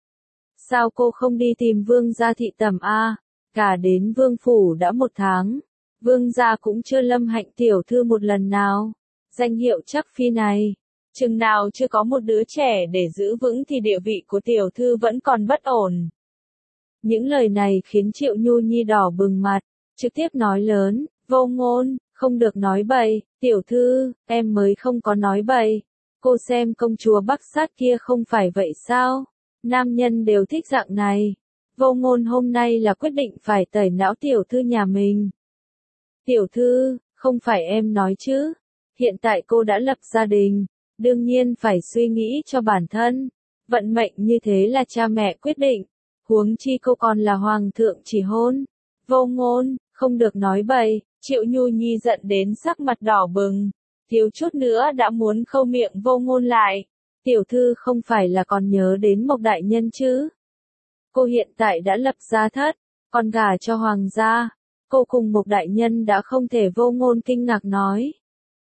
Speaker 1: sao cô không đi tìm vương gia thị tẩm a? Cả đến vương phủ đã 1 tháng, vương gia cũng chưa lâm hạnh tiểu thư một lần nào. Danh hiệu chắc phi này, chừng nào chưa có một đứa trẻ để giữ vững thì địa vị của tiểu thư vẫn còn bất ổn. Những lời này khiến Triệu Nhu Nhi đỏ bừng mặt, trực tiếp nói lớn, Vô Ngôn, không được nói bậy, tiểu thư, em mới không có nói bậy. Cô xem công chúa Bắc Sát kia không phải vậy sao? Nam nhân đều thích dạng này. Vô Ngôn hôm nay là quyết định phải tẩy não tiểu thư nhà mình. Tiểu thư, không phải em nói chứ. Hiện tại cô đã lập gia đình, đương nhiên phải suy nghĩ cho bản thân. Vận mệnh như thế là cha mẹ quyết định. Huống chi cô còn là hoàng thượng chỉ hôn. Vô Ngôn, không được nói bậy. Triệu Nhu Nhi giận đến sắc mặt đỏ bừng, thiếu chút nữa đã muốn khâu miệng Vô Ngôn lại. Tiểu thư không phải là còn nhớ đến Mộc đại nhân chứ? Cô hiện tại đã lập gia thất, còn gả cho hoàng gia. Cô cùng Mộc đại nhân đã không thể. Vô Ngôn kinh ngạc nói.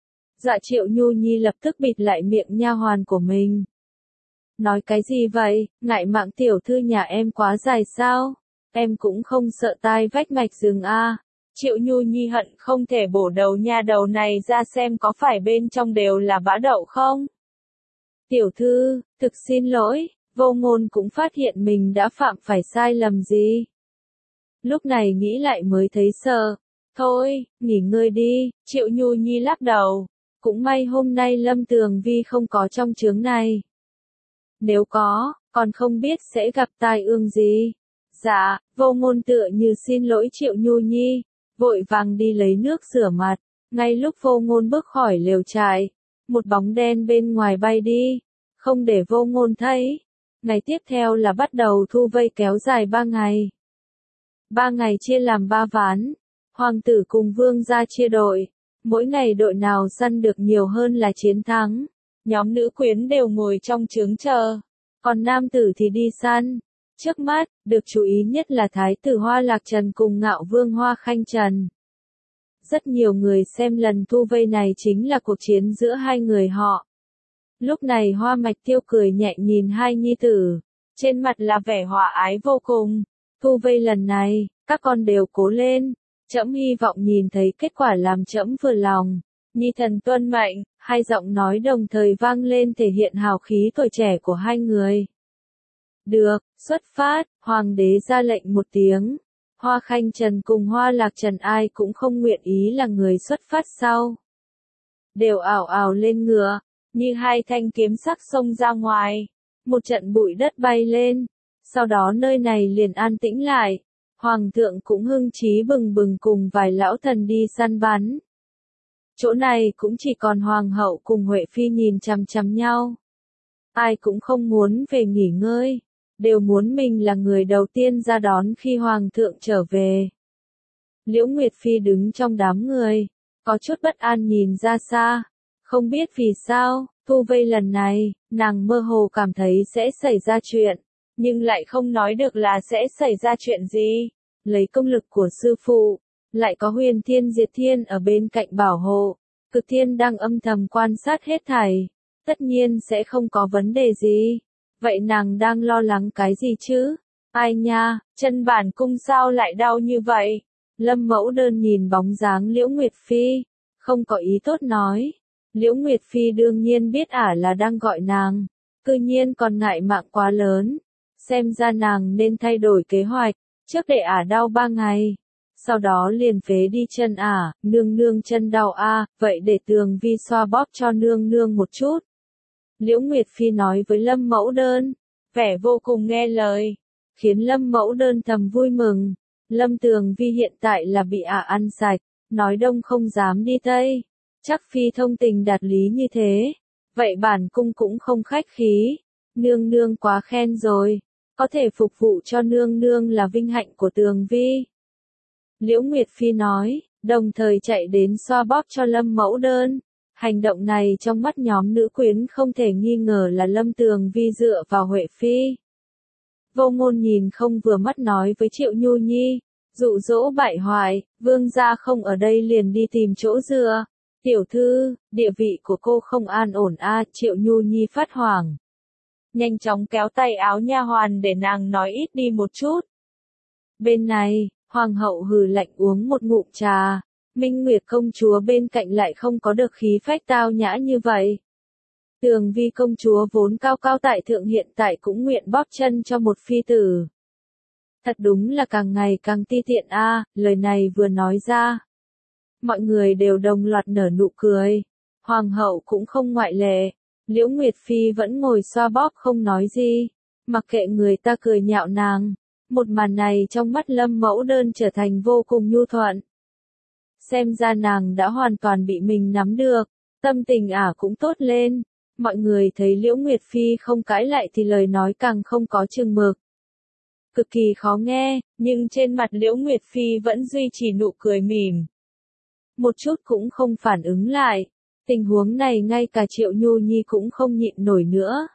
Speaker 1: Dạ Triệu Nhu Nhi lập tức bịt lại miệng nha hoàn của mình. Nói cái gì vậy, ngại mạng tiểu thư nhà em quá dài sao? Em cũng không sợ tai vách mạch rừng a. Triệu Nhu Nhi hận không thể bổ đầu nha đầu này ra xem có phải bên trong đều là bã đậu không? Tiểu thư, thực xin lỗi, Vô Ngôn cũng phát hiện mình đã phạm phải sai lầm gì. Lúc này nghĩ lại mới thấy sợ. Thôi, nghỉ ngơi đi, Triệu Nhu Nhi lắc đầu. Cũng may hôm nay Lâm Tường Vi không có trong chướng này. Nếu có, còn không biết sẽ gặp tai ương gì. Dạ, Vô Ngôn tựa như xin lỗi Triệu Nhu Nhi, vội vàng đi lấy nước rửa mặt. Ngay lúc Vô Ngôn bước khỏi lều trại, một bóng đen bên ngoài bay đi, không để Vô Ngôn thấy. Ngày tiếp theo là bắt đầu thu vây kéo dài 3 ngày. 3 ngày chia làm 3 ván, hoàng tử cùng vương gia chia đội, mỗi ngày đội nào săn được nhiều hơn là chiến thắng. Nhóm nữ quyến đều ngồi trong trướng chờ, còn nam tử thì đi săn. Trước mắt, được chú ý nhất là Thái tử Hoa Lạc Trần cùng Ngạo Vương Hoa Khanh Trần. Rất nhiều người xem lần thu vây này chính là cuộc chiến giữa hai người họ. Lúc này Hoa Mạch Tiêu cười nhẹ nhìn hai nhi tử, trên mặt là vẻ hòa ái vô cùng. Thu vây lần này, các con đều cố lên, trẫm hy vọng nhìn thấy kết quả làm trẫm vừa lòng. Nhi thần tuân mệnh, hai giọng nói đồng thời vang lên thể hiện hào khí tuổi trẻ của hai người. Được, xuất phát, hoàng đế ra lệnh một tiếng. Hoa Khanh Trần cùng Hoa Lạc Trần ai cũng không nguyện ý là người xuất phát sau. Đều ảo ảo lên ngựa, như hai thanh kiếm sắc xông ra ngoài. Một trận bụi đất bay lên, sau đó nơi này liền an tĩnh lại. Hoàng thượng cũng hưng trí bừng bừng cùng vài lão thần đi săn bắn. Chỗ này cũng chỉ còn hoàng hậu cùng Huệ Phi nhìn chằm chằm nhau. Ai cũng không muốn về nghỉ ngơi, đều muốn mình là người đầu tiên ra đón khi hoàng thượng trở về. Liễu Nguyệt Phi đứng trong đám người, có chút bất an nhìn ra xa, không biết vì sao, thu vây lần này, nàng mơ hồ cảm thấy sẽ xảy ra chuyện, nhưng lại không nói được là sẽ xảy ra chuyện gì. Lấy công lực của sư phụ, lại có Huyền Thiên Diệt Thiên ở bên cạnh bảo hộ, Cực Thiên đang âm thầm quan sát hết thảy, tất nhiên sẽ không có vấn đề gì. Vậy nàng đang lo lắng cái gì chứ? Ai nha, chân bản cung sao lại đau như vậy? Lâm Mẫu Đơn nhìn bóng dáng Liễu Nguyệt Phi, không có ý tốt nói. Liễu Nguyệt Phi đương nhiên biết ả là đang gọi nàng, cư nhiên còn ngại mạng quá lớn. Xem ra nàng nên thay đổi kế hoạch, trước để ả đau 3 ngày. Sau đó liền phế đi chân ả, nương nương chân đau a, vậy để Tường Vi xoa bóp cho nương nương một chút. Liễu Nguyệt Phi nói với Lâm Mẫu Đơn, vẻ vô cùng nghe lời, khiến Lâm Mẫu Đơn thầm vui mừng. Lâm Tường Vi hiện tại là bị ả ăn sạch, nói đông không dám đi tây, chắc Phi thông tình đạt lý như thế. vậy bản cung cũng không khách khí, nương nương quá khen rồi, có thể phục vụ cho nương nương là vinh hạnh của Tường Vi. Liễu Nguyệt Phi nói, đồng thời chạy đến xoa bóp cho Lâm Mẫu Đơn. Hành động này trong mắt nhóm nữ quyến không thể nghi ngờ là Lâm Tường Vi dựa vào Huệ Phi. Vô Ngôn nhìn không vừa mắt nói với Triệu Nhu Nhi, dụ dỗ bại hoại, vương gia không ở đây liền đi tìm chỗ dựa. Tiểu thư, địa vị của cô không an ổn a. Triệu Nhu Nhi phát hoảng. Nhanh chóng kéo tay áo nha hoàn để nàng nói ít đi một chút. Bên này, hoàng hậu hừ lạnh uống một ngụm trà. Minh Nguyệt công chúa bên cạnh lại không có được khí phách tao nhã như vậy. Tường Vi công chúa vốn cao cao tại thượng hiện tại cũng nguyện bóp chân cho một phi tử. Thật đúng là càng ngày càng ti tiện a. Lời này vừa nói ra. Mọi người đều đồng loạt nở nụ cười. Hoàng hậu cũng không ngoại lệ. Liễu Nguyệt Phi vẫn ngồi xoa bóp không nói gì. Mặc kệ người ta cười nhạo nàng. Một màn này trong mắt Lâm Mẫu Đơn trở thành vô cùng nhu thuận. Xem ra nàng đã hoàn toàn bị mình nắm được. Tâm tình cũng tốt lên. Mọi người thấy Liễu Nguyệt Phi không cãi lại thì lời nói càng không có chừng mực. Cực kỳ khó nghe, nhưng trên mặt Liễu Nguyệt Phi vẫn duy trì nụ cười mỉm. Một chút cũng không phản ứng lại. Tình huống này ngay cả Triệu Nhu Nhi cũng không nhịn nổi nữa.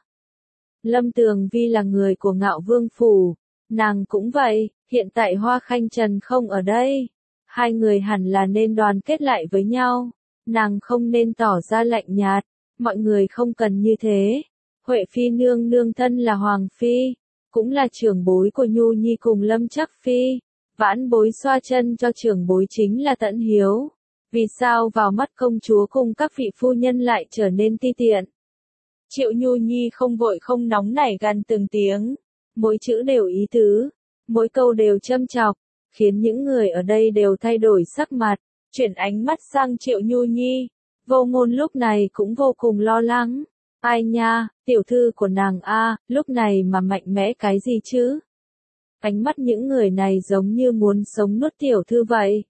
Speaker 1: Lâm Tường Vi là người của Ngạo Vương Phủ. Nàng cũng vậy, hiện tại Hoa Khanh Trần không ở đây. Hai người hẳn là nên đoàn kết lại với nhau. Nàng không nên tỏ ra lạnh nhạt. Mọi người không cần như thế. Huệ Phi nương nương thân là Hoàng Phi. Cũng là trưởng bối của Nhu Nhi cùng Lâm Chắc Phi. Vãn bối xoa chân cho trưởng bối chính là tận hiếu. Vì sao vào mắt công chúa cùng các vị phu nhân lại trở nên ti tiện? Triệu Nhu Nhi không vội không nóng nảy gằn từng tiếng. Mỗi chữ đều ý tứ. Mỗi câu đều châm chọc. Khiến những người ở đây đều thay đổi sắc mặt. Chuyển ánh mắt sang Triệu Nhu Nhi. Vô Ngôn lúc này cũng vô cùng lo lắng. Ai nha, tiểu thư của nàng lúc này mà mạnh mẽ cái gì chứ? Ánh mắt những người này giống như muốn sống nuốt tiểu thư vậy.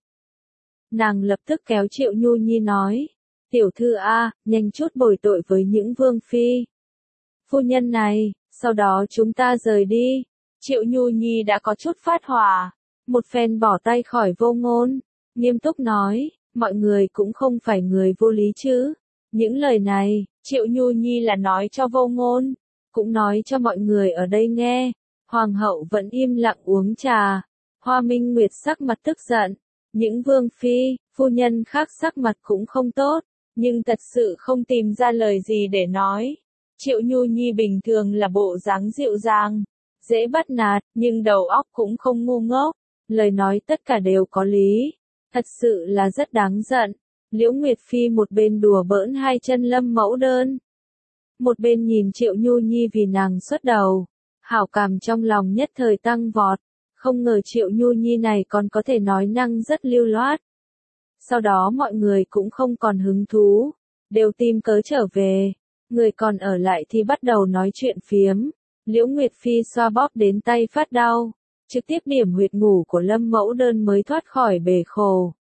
Speaker 1: Nàng lập tức kéo Triệu Nhu Nhi nói. Tiểu thư nhanh chút bồi tội với những vương phi. Phu nhân này, sau đó chúng ta rời đi. Triệu Nhu Nhi đã có chút phát hỏa. Một phen bỏ tay khỏi Vô Ngôn. Nghiêm túc nói, mọi người cũng không phải người vô lý chứ. Những lời này, Triệu Nhu Nhi là nói cho Vô Ngôn. Cũng nói cho mọi người ở đây nghe. Hoàng hậu vẫn im lặng uống trà. Hoa Minh Nguyệt sắc mặt tức giận. Những vương phi, phu nhân khác sắc mặt cũng không tốt, nhưng thật sự không tìm ra lời gì để nói. Triệu Nhu Nhi bình thường là bộ dáng dịu dàng, dễ bắt nạt, nhưng đầu óc cũng không ngu ngốc, lời nói tất cả đều có lý. Thật sự là rất đáng giận. Liễu Nguyệt Phi một bên đùa bỡn hai chân Lâm Mẫu Đơn. Một bên nhìn Triệu Nhu Nhi vì nàng xuất đầu. Hảo cảm trong lòng nhất thời tăng vọt. Không ngờ Triệu Nhu Nhi này còn có thể nói năng rất lưu loát. Sau đó mọi người cũng không còn hứng thú. Đều tìm cớ trở về. Người còn ở lại thì bắt đầu nói chuyện phiếm. Liễu Nguyệt Phi xoa bóp đến tay phát đau. Trực tiếp điểm huyệt ngủ của Lâm Mẫu Đơn mới thoát khỏi bể khổ.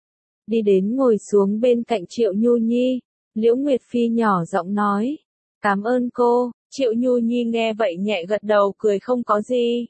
Speaker 1: Đi đến ngồi xuống bên cạnh Triệu Nhu Nhi. Liễu Nguyệt Phi nhỏ giọng nói. Cảm ơn cô. Triệu Nhu Nhi nghe vậy nhẹ gật đầu cười không có gì.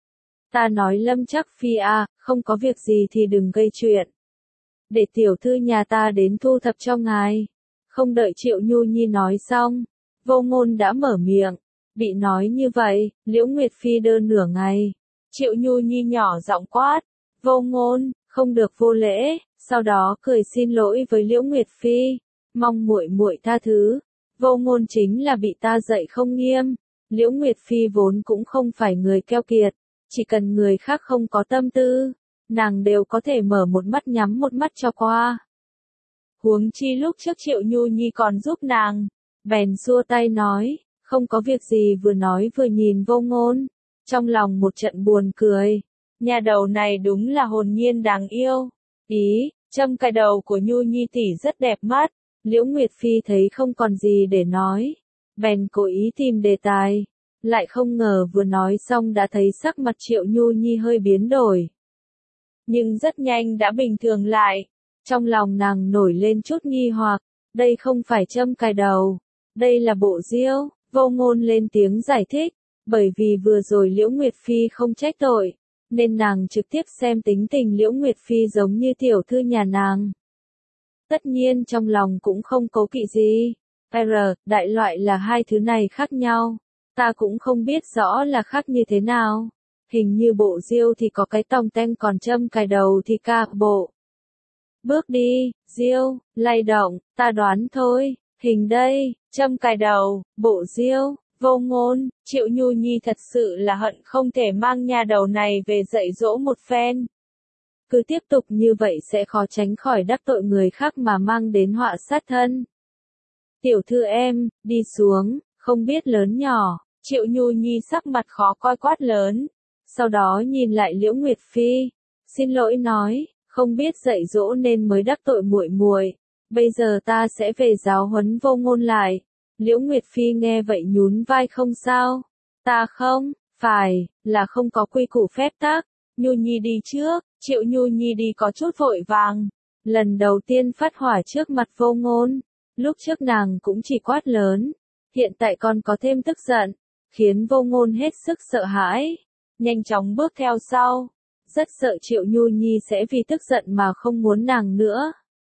Speaker 1: Ta nói Lâm Chắc Phi không có việc gì thì đừng gây chuyện. Để tiểu thư nhà ta đến thu thập cho ngài. Không đợi Triệu Nhu Nhi nói xong. Vô Ngôn đã mở miệng. Bị nói như vậy, Liễu Nguyệt Phi đơ nửa ngày. Triệu Nhu Nhi nhỏ giọng quát. Vô Ngôn, không được vô lễ. Sau đó cười xin lỗi với Liễu Nguyệt Phi. Mong muội muội tha thứ. Vô Ngôn chính là bị ta dạy không nghiêm. Liễu Nguyệt Phi vốn cũng không phải người keo kiệt. Chỉ cần người khác không có tâm tư, nàng đều có thể mở một mắt nhắm một mắt cho qua. Huống chi lúc trước Triệu Nhu Nhi còn giúp nàng, bèn xua tay nói, không có việc gì vừa nói vừa nhìn Vô Ngôn. Trong lòng một trận buồn cười, nhà đầu này đúng là hồn nhiên đáng yêu. Ý, châm cài đầu của Nhu Nhi tỷ rất đẹp mắt. Liễu Nguyệt Phi thấy không còn gì để nói, bèn cố ý tìm đề tài. Lại không ngờ vừa nói xong đã thấy sắc mặt Triệu Nhu Nhi hơi biến đổi. Nhưng rất nhanh đã bình thường lại. Trong lòng nàng nổi lên chút nghi hoặc, đây không phải châm cài đầu. Đây là bộ diêu, Vô Ngôn lên tiếng giải thích, bởi vì vừa rồi Liễu Nguyệt Phi không trách tội, nên nàng trực tiếp xem tính tình Liễu Nguyệt Phi giống như tiểu thư nhà nàng. Tất nhiên trong lòng cũng không cố kỵ gì. Đại loại là hai thứ này khác nhau. Ta cũng không biết rõ là khác như thế nào. Hình như bộ diêu thì có cái tòng tem còn châm cài đầu thì ca bộ. Bước đi, diêu, lay động, ta đoán thôi, hình đây, châm cài đầu, bộ diêu, Vô Ngôn, Triệu Nhu Nhi thật sự là hận không thể mang nhà đầu này về dạy dỗ một phen. Cứ tiếp tục như vậy sẽ khó tránh khỏi đắc tội người khác mà mang đến họa sát thân. Tiểu thư em, đi xuống, không biết lớn nhỏ, Triệu Nhu Nhi sắc mặt khó coi quát lớn. Sau đó nhìn lại Liễu Nguyệt Phi, xin lỗi nói, không biết dạy dỗ nên mới đắc tội muội muội. Bây giờ ta sẽ về giáo huấn Vô Ngôn lại. Liễu Nguyệt Phi nghe vậy nhún vai không sao. Ta không, phải, là không có quy củ phép tắc. Nhu Nhi đi trước, Triệu Nhu Nhi đi có chút vội vàng. Lần đầu tiên phát hỏa trước mặt Vô Ngôn. Lúc trước nàng cũng chỉ quát lớn. Hiện tại còn có thêm tức giận. Khiến Vô Ngôn hết sức sợ hãi. Nhanh chóng bước theo sau. Rất sợ Triệu Nhu Nhi sẽ vì tức giận mà không muốn nàng nữa.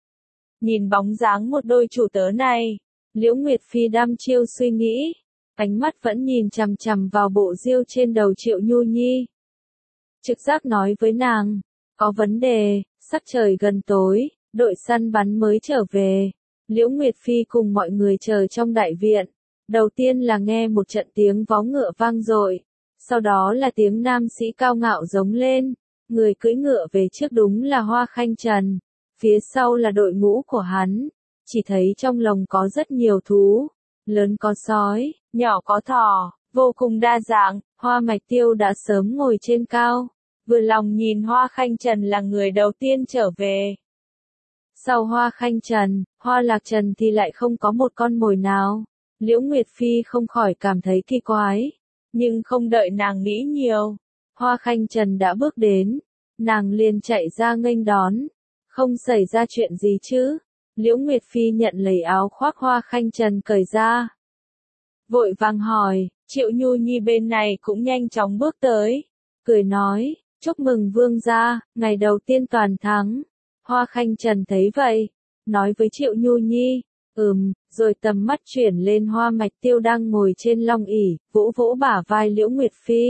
Speaker 1: Nhìn bóng dáng một đôi chủ tớ này. Liễu Nguyệt Phi đăm chiêu suy nghĩ. Ánh mắt vẫn nhìn chằm chằm vào bộ diêu trên đầu Triệu Nhu Nhi. Trực giác nói với nàng. Có vấn đề, sắc trời gần tối, đội săn bắn mới trở về. Liễu Nguyệt Phi cùng mọi người chờ trong đại viện. Đầu tiên là nghe một trận tiếng vó ngựa vang dội. Sau đó là tiếng nam sĩ cao ngạo giống lên. Người cưỡi ngựa về trước đúng là Hoa Khanh Trần. Phía sau là đội ngũ của hắn. Chỉ thấy trong lồng có rất nhiều thú. Lớn có sói, nhỏ có thỏ, vô cùng đa dạng. Hoa Mạch Tiêu đã sớm ngồi trên cao. Vừa lòng nhìn Hoa Khanh Trần là người đầu tiên trở về. Sau Hoa Khanh Trần, Hoa Lạc Trần thì lại không có một con mồi nào. Liễu Nguyệt Phi không khỏi cảm thấy kỳ quái. Nhưng không đợi nàng nghĩ nhiều. Hoa Khanh Trần đã bước đến. Nàng liền chạy ra nghênh đón. Không xảy ra chuyện gì chứ. Liễu Nguyệt Phi nhận lấy áo khoác Hoa Khanh Trần cởi ra. Vội vàng hỏi, Triệu Nhu Nhi bên này cũng nhanh chóng bước tới. Cười nói, chúc mừng vương gia, ngày đầu tiên toàn thắng. Hoa Khanh Trần thấy vậy. Nói với Triệu Nhu Nhi, rồi tầm mắt chuyển lên Hoa Mạch Tiêu đang ngồi trên long ỷ, vỗ vỗ bả vai Liễu Nguyệt Phi.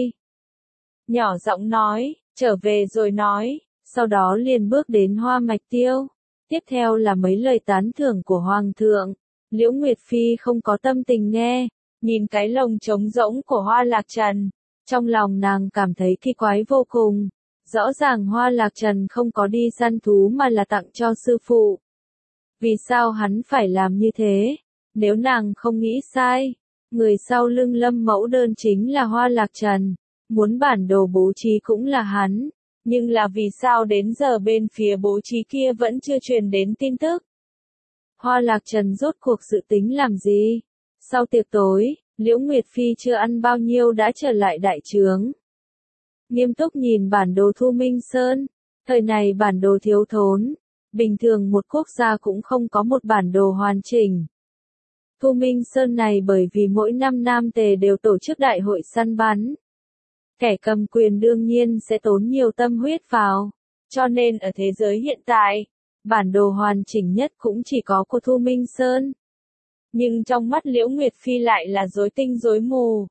Speaker 1: Nhỏ giọng nói, trở về rồi nói, sau đó liền bước đến Hoa Mạch Tiêu. Tiếp theo là mấy lời tán thưởng của Hoàng thượng. Liễu Nguyệt Phi không có tâm tình nghe, nhìn cái lồng trống rỗng của Hoa Lạc Trần. Trong lòng nàng cảm thấy kỳ quái vô cùng. Rõ ràng Hoa Lạc Trần không có đi săn thú mà là tặng cho sư phụ. Vì sao hắn phải làm như thế? Nếu nàng không nghĩ sai, người sau lưng Lâm Mẫu Đơn chính là Hoa Lạc Trần. Muốn bản đồ bố trí cũng là hắn. Nhưng là vì sao đến giờ bên phía bố trí kia vẫn chưa truyền đến tin tức? Hoa Lạc Trần rốt cuộc dự tính làm gì? Sau tiệc tối, Liễu Nguyệt Phi chưa ăn bao nhiêu đã trở lại đại trướng. Nghiêm túc nhìn bản đồ Thu Minh Sơn. Thời này bản đồ thiếu thốn. Bình thường một quốc gia cũng không có một bản đồ hoàn chỉnh. Thu Minh Sơn này bởi vì mỗi năm Nam Tề đều tổ chức đại hội săn bắn. Kẻ cầm quyền đương nhiên sẽ tốn nhiều tâm huyết vào. Cho nên ở thế giới hiện tại, bản đồ hoàn chỉnh nhất cũng chỉ có của Thu Minh Sơn. Nhưng trong mắt Liễu Nguyệt Phi lại là rối tinh rối mù.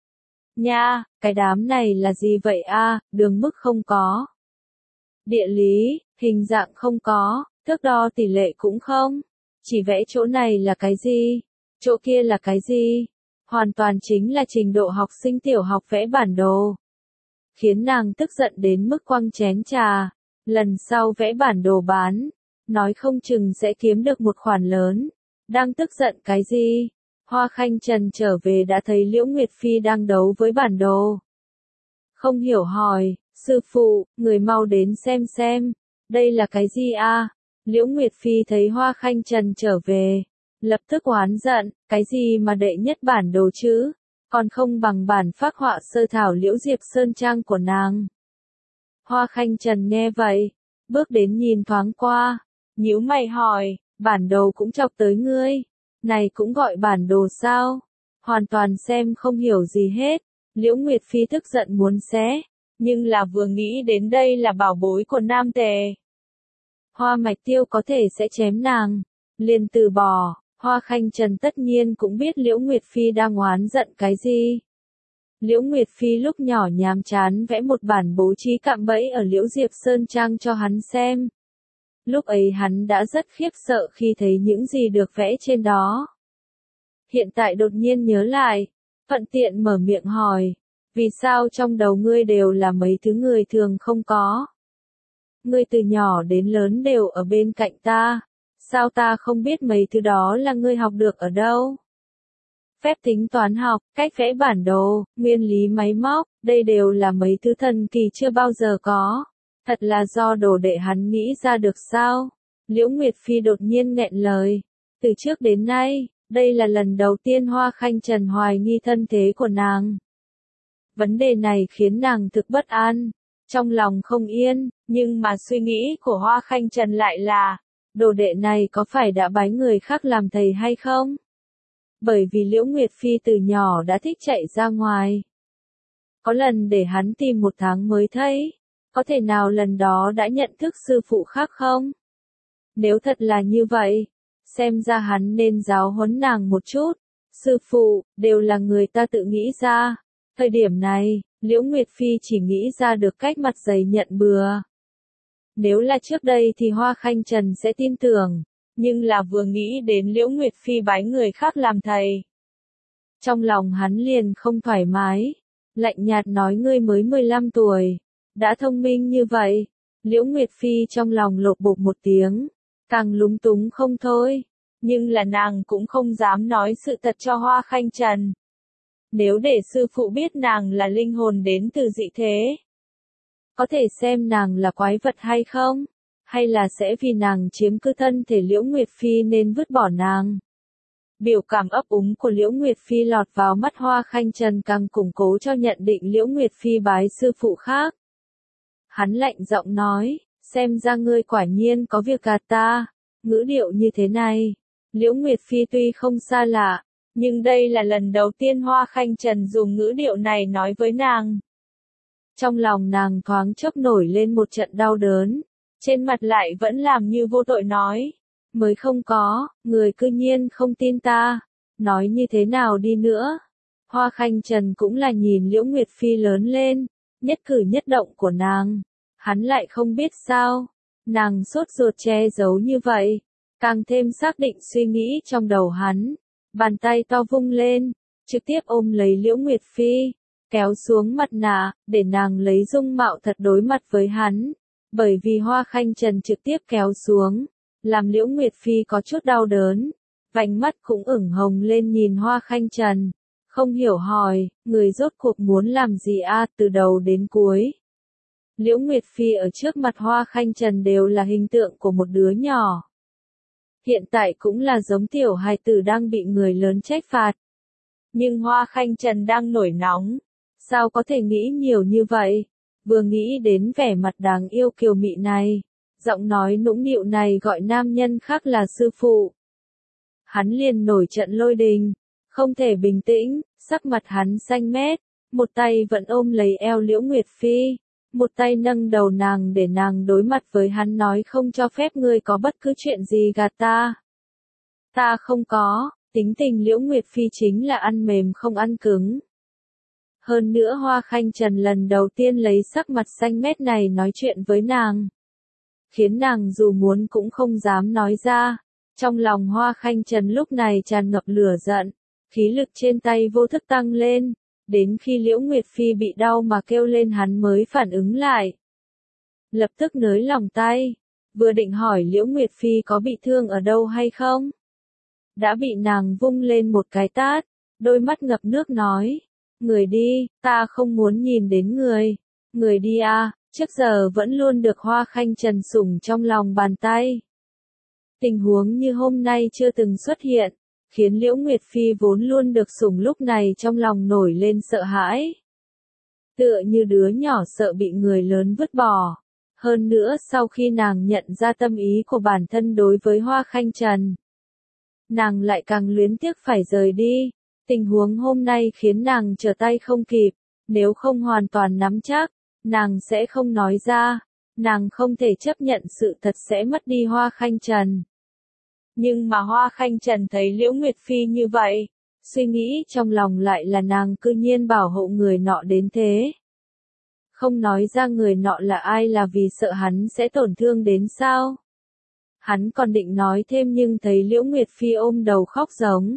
Speaker 1: Nha, cái đám này là gì vậy a? Đường mức không có. Địa lý, hình dạng không có, thước đo tỷ lệ cũng không. Chỉ vẽ chỗ này là cái gì? Chỗ kia là cái gì? Hoàn toàn chính là trình độ học sinh tiểu học vẽ bản đồ. Khiến nàng tức giận đến mức quăng chén trà. Lần sau vẽ bản đồ bán, nói không chừng sẽ kiếm được một khoản lớn. Đang tức giận cái gì? Hoa Khanh Trần trở về đã thấy Liễu Nguyệt Phi đang đấu với bản đồ. Không hiểu hỏi, sư phụ, người mau đến xem, đây là cái gì a? Liễu Nguyệt Phi thấy Hoa Khanh Trần trở về, lập tức oán giận, cái gì mà đệ nhất bản đồ chứ, còn không bằng bản phác họa sơ thảo Liễu Diệp Sơn Trang của nàng. Hoa Khanh Trần nghe vậy, bước đến nhìn thoáng qua, nhíu mày hỏi, bản đồ cũng chọc tới ngươi, Này cũng gọi bản đồ sao? Hoàn toàn xem không hiểu gì hết. Liễu Nguyệt Phi tức giận muốn xé, nhưng là vừa nghĩ đến đây là bảo bối của Nam Tề. Hoa Mạch Tiêu có thể sẽ chém nàng, liền từ bỏ. Hoa Khanh Trần tất nhiên cũng biết Liễu Nguyệt Phi đang oán giận cái gì. Liễu Nguyệt Phi lúc nhỏ nhàm chán vẽ một bản bố trí cạm bẫy ở Liễu Diệp Sơn Trang cho hắn xem. Lúc ấy hắn đã rất khiếp sợ khi thấy những gì được vẽ trên đó. Hiện tại đột nhiên nhớ lại, thuận tiện mở miệng hỏi, vì sao trong đầu ngươi đều là mấy thứ người thường không có? Ngươi từ nhỏ đến lớn đều ở bên cạnh ta, sao ta không biết mấy thứ đó là ngươi học được ở đâu? Phép tính toán học, cách vẽ bản đồ, nguyên lý máy móc, đây đều là mấy thứ thần kỳ chưa bao giờ có. Thật là do đồ đệ hắn nghĩ ra được sao? Liễu Nguyệt Phi đột nhiên nghẹn lời. Từ trước đến nay, đây là lần đầu tiên Hoa Khanh Trần hoài nghi thân thế của nàng. Vấn đề này khiến nàng thực bất an, trong lòng không yên, nhưng mà suy nghĩ của Hoa Khanh Trần lại là, đồ đệ này có phải đã bái người khác làm thầy hay không? Bởi vì Liễu Nguyệt Phi từ nhỏ đã thích chạy ra ngoài. Có lần để hắn tìm 1 tháng mới thấy, có thể nào lần đó đã nhận thức sư phụ khác không? Nếu thật là như vậy, xem ra hắn nên giáo huấn nàng một chút. Sư phụ, đều là người ta tự nghĩ ra. Thời điểm này, Liễu Nguyệt Phi chỉ nghĩ ra được cách mặt dày nhận bừa. Nếu là trước đây thì Hoa Khanh Trần sẽ tin tưởng, nhưng là vừa nghĩ đến Liễu Nguyệt Phi bái người khác làm thầy. Trong lòng hắn liền không thoải mái, lạnh nhạt nói ngươi mới 15 tuổi, đã thông minh như vậy. Liễu Nguyệt Phi trong lòng lột bột một tiếng, càng lúng túng không thôi, nhưng là nàng cũng không dám nói sự thật cho Hoa Khanh Trần. Nếu để sư phụ biết nàng là linh hồn đến từ dị thế, có thể xem nàng là quái vật hay không? Hay là sẽ vì nàng chiếm cứ thân thể Liễu Nguyệt Phi nên vứt bỏ nàng? Biểu cảm ấp úng của Liễu Nguyệt Phi lọt vào mắt Hoa Khanh Trần càng củng cố cho nhận định Liễu Nguyệt Phi bái sư phụ khác. Hắn lạnh giọng nói, xem ra ngươi quả nhiên có việc gạt ta. Ngữ điệu như thế này, Liễu Nguyệt Phi tuy không xa lạ, nhưng đây là lần đầu tiên Hoa Khanh Trần dùng ngữ điệu này nói với nàng. Trong lòng nàng thoáng chốc nổi lên một trận đau đớn, trên mặt lại vẫn làm như vô tội nói, mới không có, người cư nhiên không tin ta, nói như thế nào đi nữa. Hoa Khanh Trần cũng là nhìn Liễu Nguyệt Phi lớn lên, nhất cử nhất động của nàng, hắn lại không biết sao, nàng sốt ruột che giấu như vậy, càng thêm xác định suy nghĩ trong đầu hắn, bàn tay to vung lên, trực tiếp ôm lấy Liễu Nguyệt Phi, kéo xuống mặt nạ, để nàng lấy dung mạo thật đối mặt với hắn, bởi vì Hoa Khanh Trần trực tiếp kéo xuống, làm Liễu Nguyệt Phi có chút đau đớn, vành mắt cũng ửng hồng lên nhìn Hoa Khanh Trần, không hiểu hỏi, người rốt cuộc muốn làm gì a từ đầu đến cuối. Liễu Nguyệt Phi ở trước mặt Hoa Khanh Trần đều là hình tượng của một đứa nhỏ. Hiện tại cũng là giống tiểu hài tử đang bị người lớn trách phạt. Nhưng Hoa Khanh Trần đang nổi nóng. Sao có thể nghĩ nhiều như vậy? Vừa nghĩ đến vẻ mặt đáng yêu kiều mị này, giọng nói nũng nịu này gọi nam nhân khác là sư phụ. Hắn liền nổi trận lôi đình, không thể bình tĩnh, sắc mặt hắn xanh mét, một tay vẫn ôm lấy eo Liễu Nguyệt Phi, một tay nâng đầu nàng để nàng đối mặt với hắn nói không cho phép ngươi có bất cứ chuyện gì gạt ta. Ta không có, tính tình Liễu Nguyệt Phi chính là ăn mềm không ăn cứng. Hơn nữa Hoa Khanh Trần lần đầu tiên lấy sắc mặt xanh mét này nói chuyện với nàng, khiến nàng dù muốn cũng không dám nói ra. Trong lòng Hoa Khanh Trần lúc này tràn ngập lửa giận, khí lực trên tay vô thức tăng lên, đến khi Liễu Nguyệt Phi bị đau mà kêu lên hắn mới phản ứng lại. Lập tức nới lòng tay, vừa định hỏi Liễu Nguyệt Phi có bị thương ở đâu hay không, đã bị nàng vung lên một cái tát, đôi mắt ngập nước nói, người đi, ta không muốn nhìn đến người, người đi à, trước giờ vẫn luôn được Hoa Khanh Trần sủng trong lòng bàn tay. Tình huống như hôm nay chưa từng xuất hiện, khiến Liễu Nguyệt Phi vốn luôn được sủng lúc này trong lòng nổi lên sợ hãi. Tựa như đứa nhỏ sợ bị người lớn vứt bỏ. Hơn nữa sau khi nàng nhận ra tâm ý của bản thân đối với Hoa Khanh Trần, nàng lại càng luyến tiếc phải rời đi. Tình huống hôm nay khiến nàng trở tay không kịp, nếu không hoàn toàn nắm chắc, nàng sẽ không nói ra. Nàng không thể chấp nhận sự thật sẽ mất đi Hoa Khanh Trần. Nhưng mà Hoa Khanh Trần thấy Liễu Nguyệt Phi như vậy, suy nghĩ trong lòng lại là nàng cư nhiên bảo hộ người nọ đến thế. Không nói ra người nọ là ai là vì sợ hắn sẽ tổn thương đến sao? Hắn còn định nói thêm nhưng thấy Liễu Nguyệt Phi ôm đầu khóc giống.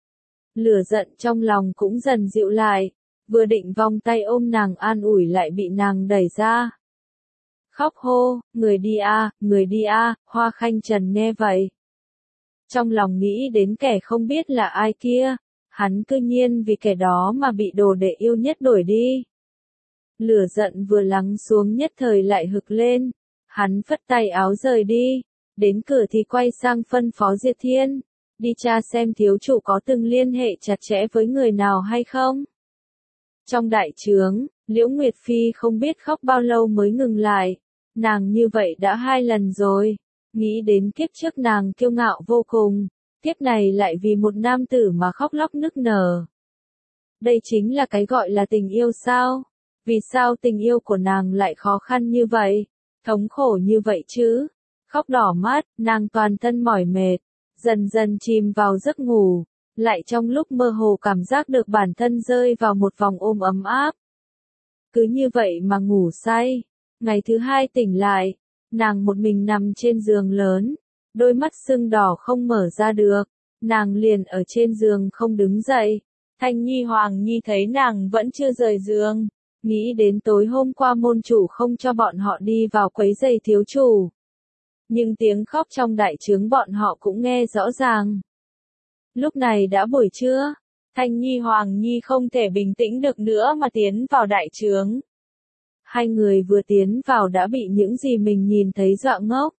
Speaker 1: Lửa giận trong lòng cũng dần dịu lại, vừa định vòng tay ôm nàng an ủi lại bị nàng đẩy ra. Khóc hô, người đi a, Hoa Khanh Trần nghe vậy. Trong lòng nghĩ đến kẻ không biết là ai kia, hắn cư nhiên vì kẻ đó mà bị đồ đệ yêu nhất đuổi đi. Lửa giận vừa lắng xuống nhất thời lại hực lên, hắn phất tay áo rời đi, đến cửa thì quay sang phân phó Diệp Thiên, đi tra xem thiếu chủ có từng liên hệ chặt chẽ với người nào hay không. Trong đại trướng, Liễu Nguyệt Phi không biết khóc bao lâu mới ngừng lại, nàng như vậy đã 2 lần rồi, nghĩ đến kiếp trước nàng kiêu ngạo vô cùng, kiếp này lại vì một nam tử mà khóc lóc nức nở. Đây chính là cái gọi là tình yêu sao? Vì sao tình yêu của nàng lại khó khăn như vậy, thống khổ như vậy chứ? Khóc đỏ mắt, nàng toàn thân mỏi mệt, dần dần chìm vào giấc ngủ, lại trong lúc mơ hồ cảm giác được bản thân rơi vào một vòng ôm ấm áp. Cứ như vậy mà ngủ say, ngày thứ 2 tỉnh lại, nàng một mình nằm trên giường lớn, đôi mắt sưng đỏ không mở ra được, nàng liền ở trên giường không đứng dậy. Thanh Nhi Hoàng Nhi thấy nàng vẫn chưa rời giường, nghĩ đến tối hôm qua môn chủ không cho bọn họ đi vào quấy rầy thiếu chủ. Nhưng tiếng khóc trong đại trướng bọn họ cũng nghe rõ ràng. Lúc này đã buổi trưa, Thanh Nhi Hoàng Nhi không thể bình tĩnh được nữa mà tiến vào đại trướng. Hai người vừa tiến vào đã bị những gì mình nhìn thấy dọa ngốc.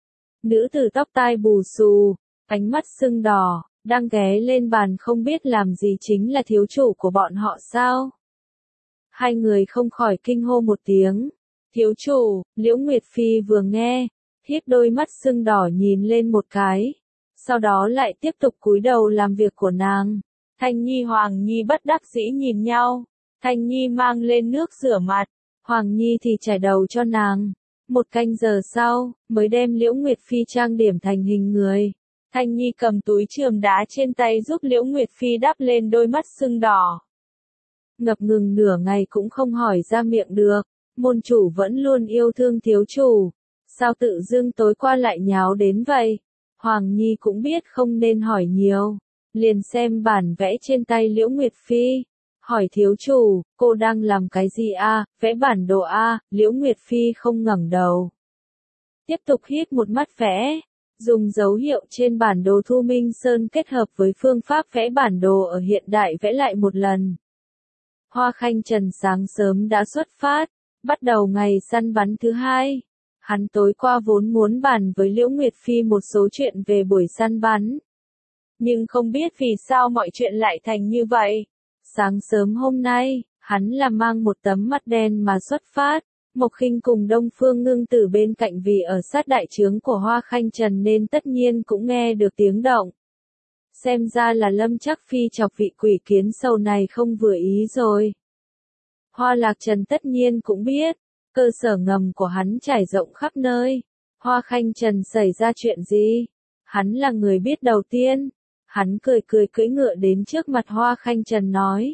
Speaker 1: Nữ tử tóc tai bù xù, ánh mắt sưng đỏ, đang ghé lên bàn không biết làm gì chính là thiếu chủ của bọn họ sao. Hai người không khỏi kinh hô một tiếng. Thiếu chủ, Liễu Nguyệt Phi vừa nghe, híp đôi mắt sưng đỏ nhìn lên một cái. Sau đó lại tiếp tục cúi đầu làm việc của nàng. Thanh Nhi Hoàng Nhi bất đắc dĩ nhìn nhau. Thanh Nhi mang lên nước rửa mặt. Hoàng Nhi thì chải đầu cho nàng. 1 canh giờ sau, mới đem Liễu Nguyệt Phi trang điểm thành hình người. Thanh Nhi cầm túi chườm đá trên tay giúp Liễu Nguyệt Phi đắp lên đôi mắt sưng đỏ. Ngập ngừng nửa ngày cũng không hỏi ra miệng được, môn chủ vẫn luôn yêu thương thiếu chủ. Sao tự dưng tối qua lại nháo đến vậy? Hoàng Nhi cũng biết không nên hỏi nhiều. Liền xem bản vẽ trên tay Liễu Nguyệt Phi. Hỏi thiếu chủ, cô đang làm cái gì a? Vẽ bản đồ a? Liễu Nguyệt Phi không ngẩng đầu. Tiếp tục hít một mắt vẽ. Dùng dấu hiệu trên bản đồ Thu Minh Sơn kết hợp với phương pháp vẽ bản đồ ở hiện đại vẽ lại một lần. Hoa Khanh Trần sáng sớm đã xuất phát, bắt đầu ngày săn bắn thứ 2. Hắn tối qua vốn muốn bàn với Liễu Nguyệt Phi một số chuyện về buổi săn bắn. Nhưng không biết vì sao mọi chuyện lại thành như vậy. Sáng sớm hôm nay, hắn là mang một tấm mặt đen mà xuất phát. Mộc Khinh cùng Đông Phương Ngưng Tử bên cạnh vì ở sát đại trướng của Hoa Khanh Trần nên tất nhiên cũng nghe được tiếng động. Xem ra là Lâm Trắc Phi chọc vị quỷ kiến sầu này không vừa ý rồi. Hoa Lạc Trần tất nhiên cũng biết, cơ sở ngầm của hắn trải rộng khắp nơi. Hoa Khanh Trần xảy ra chuyện gì? Hắn là người biết đầu tiên. Hắn cười cười cưỡi ngựa đến trước mặt Hoa Khanh Trần nói.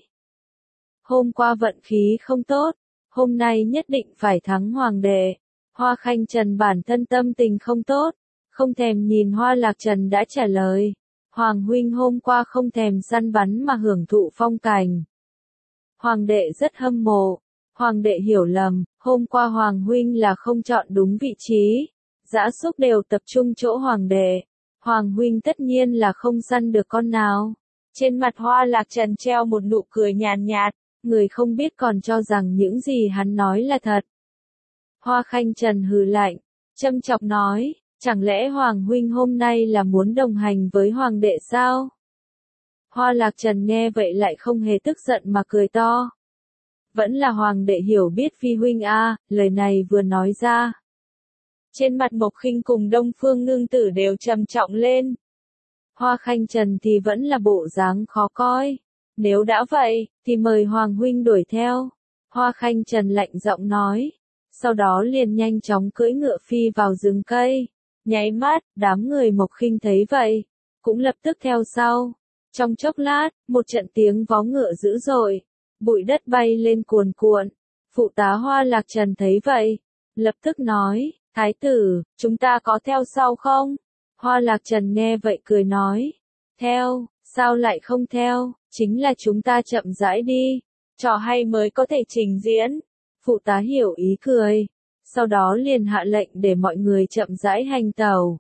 Speaker 1: Hôm qua vận khí không tốt, hôm nay nhất định phải thắng hoàng đệ. Hoa Khanh Trần bản thân tâm tình không tốt, không thèm nhìn Hoa Lạc Trần đã trả lời. Hoàng huynh hôm qua không thèm săn bắn mà hưởng thụ phong cảnh. Hoàng đệ rất hâm mộ. Hoàng đệ hiểu lầm, hôm qua Hoàng huynh là không chọn đúng vị trí. Dã súc đều tập trung chỗ Hoàng đệ. Hoàng huynh tất nhiên là không săn được con nào. Trên mặt Hoa Lạc Trần treo một nụ cười nhàn nhạt, người không biết còn cho rằng những gì hắn nói là thật. Hoa Khanh Trần hừ lạnh, châm chọc nói, chẳng lẽ Hoàng huynh hôm nay là muốn đồng hành với Hoàng đệ sao? Hoa Lạc Trần nghe vậy lại không hề tức giận mà cười to. Vẫn là Hoàng đệ hiểu biết Phi huynh a, lời này vừa nói ra. Trên mặt Mộc Khinh cùng Đông Phương Ngưng Tử đều trầm trọng lên. Hoa Khanh Trần thì vẫn là bộ dáng khó coi. Nếu đã vậy, thì mời Hoàng huynh đuổi theo. Hoa Khanh Trần lạnh giọng nói. Sau đó liền nhanh chóng cưỡi ngựa phi vào rừng cây. Nháy mắt, đám người Mộc Khinh thấy vậy, cũng lập tức theo sau. Trong chốc lát, một trận tiếng vó ngựa dữ dội, bụi đất bay lên cuồn cuộn. Phụ tá Hoa Lạc Trần thấy vậy, lập tức nói, Thái tử, chúng ta có theo sau không? Hoa Lạc Trần nghe vậy cười nói, theo, sao lại không theo, chính là chúng ta chậm rãi đi, trò hay mới có thể trình diễn. Phụ tá hiểu ý cười, sau đó liền hạ lệnh để mọi người chậm rãi hành tẩu.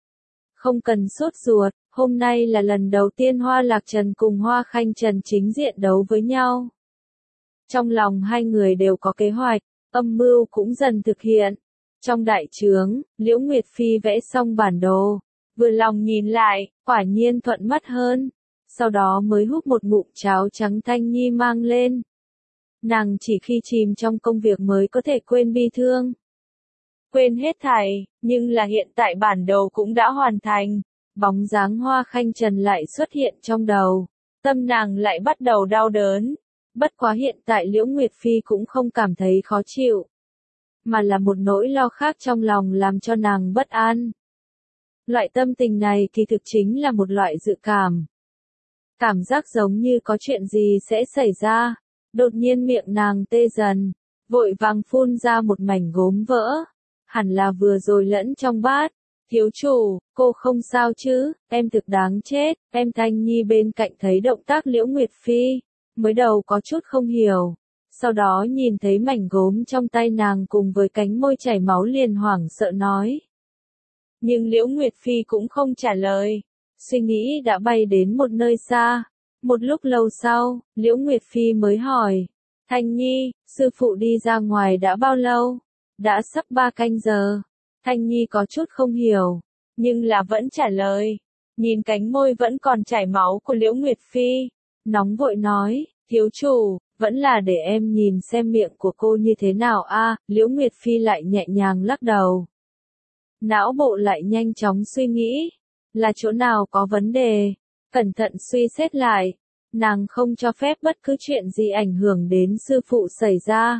Speaker 1: Không cần sốt ruột, hôm nay là lần đầu tiên Hoa Lạc Trần cùng Hoa Khanh Trần chính diện đấu với nhau. Trong lòng hai người đều có kế hoạch, âm mưu cũng dần thực hiện. Trong đại trướng, Liễu Nguyệt Phi vẽ xong bản đồ, vừa lòng nhìn lại, quả nhiên thuận mắt hơn. Sau đó mới húp một ngụm cháo trắng Thanh Nhi mang lên. Nàng chỉ khi chìm trong công việc mới có thể quên bi thương. Quên hết thảy, nhưng là hiện tại bản đồ cũng đã hoàn thành. Bóng dáng Hoa Khanh Trần lại xuất hiện trong đầu. Tâm nàng lại bắt đầu đau đớn. Bất quá hiện tại Liễu Nguyệt Phi cũng không cảm thấy khó chịu. Mà là một nỗi lo khác trong lòng làm cho nàng bất an. Loại tâm tình này kỳ thực chính là một loại dự cảm. Cảm giác giống như có chuyện gì sẽ xảy ra. Đột nhiên miệng nàng tê dần, vội vàng phun ra một mảnh gốm vỡ. Hẳn là vừa rồi lẫn trong bát. Thiếu chủ, cô không sao chứ, em thực đáng chết. Em Thanh Nhi bên cạnh thấy động tác Liễu Nguyệt Phi, mới đầu có chút không hiểu. Sau đó nhìn thấy mảnh gốm trong tay nàng cùng với cánh môi chảy máu liền hoảng sợ nói. Nhưng Liễu Nguyệt Phi cũng không trả lời. Suy nghĩ đã bay đến một nơi xa. Một lúc lâu sau, Liễu Nguyệt Phi mới hỏi. Thanh Nhi, sư phụ đi ra ngoài đã bao lâu? Đã sắp 3 canh giờ. Thanh Nhi có chút không hiểu, nhưng là vẫn trả lời. Nhìn cánh môi vẫn còn chảy máu của Liễu Nguyệt Phi. Nóng vội nói, thiếu chủ, vẫn là để em nhìn xem miệng của cô như thế nào a. Liễu Nguyệt Phi lại nhẹ nhàng lắc đầu. Não bộ lại nhanh chóng suy nghĩ, là chỗ nào có vấn đề. Cẩn thận suy xét lại, nàng không cho phép bất cứ chuyện gì ảnh hưởng đến sư phụ xảy ra.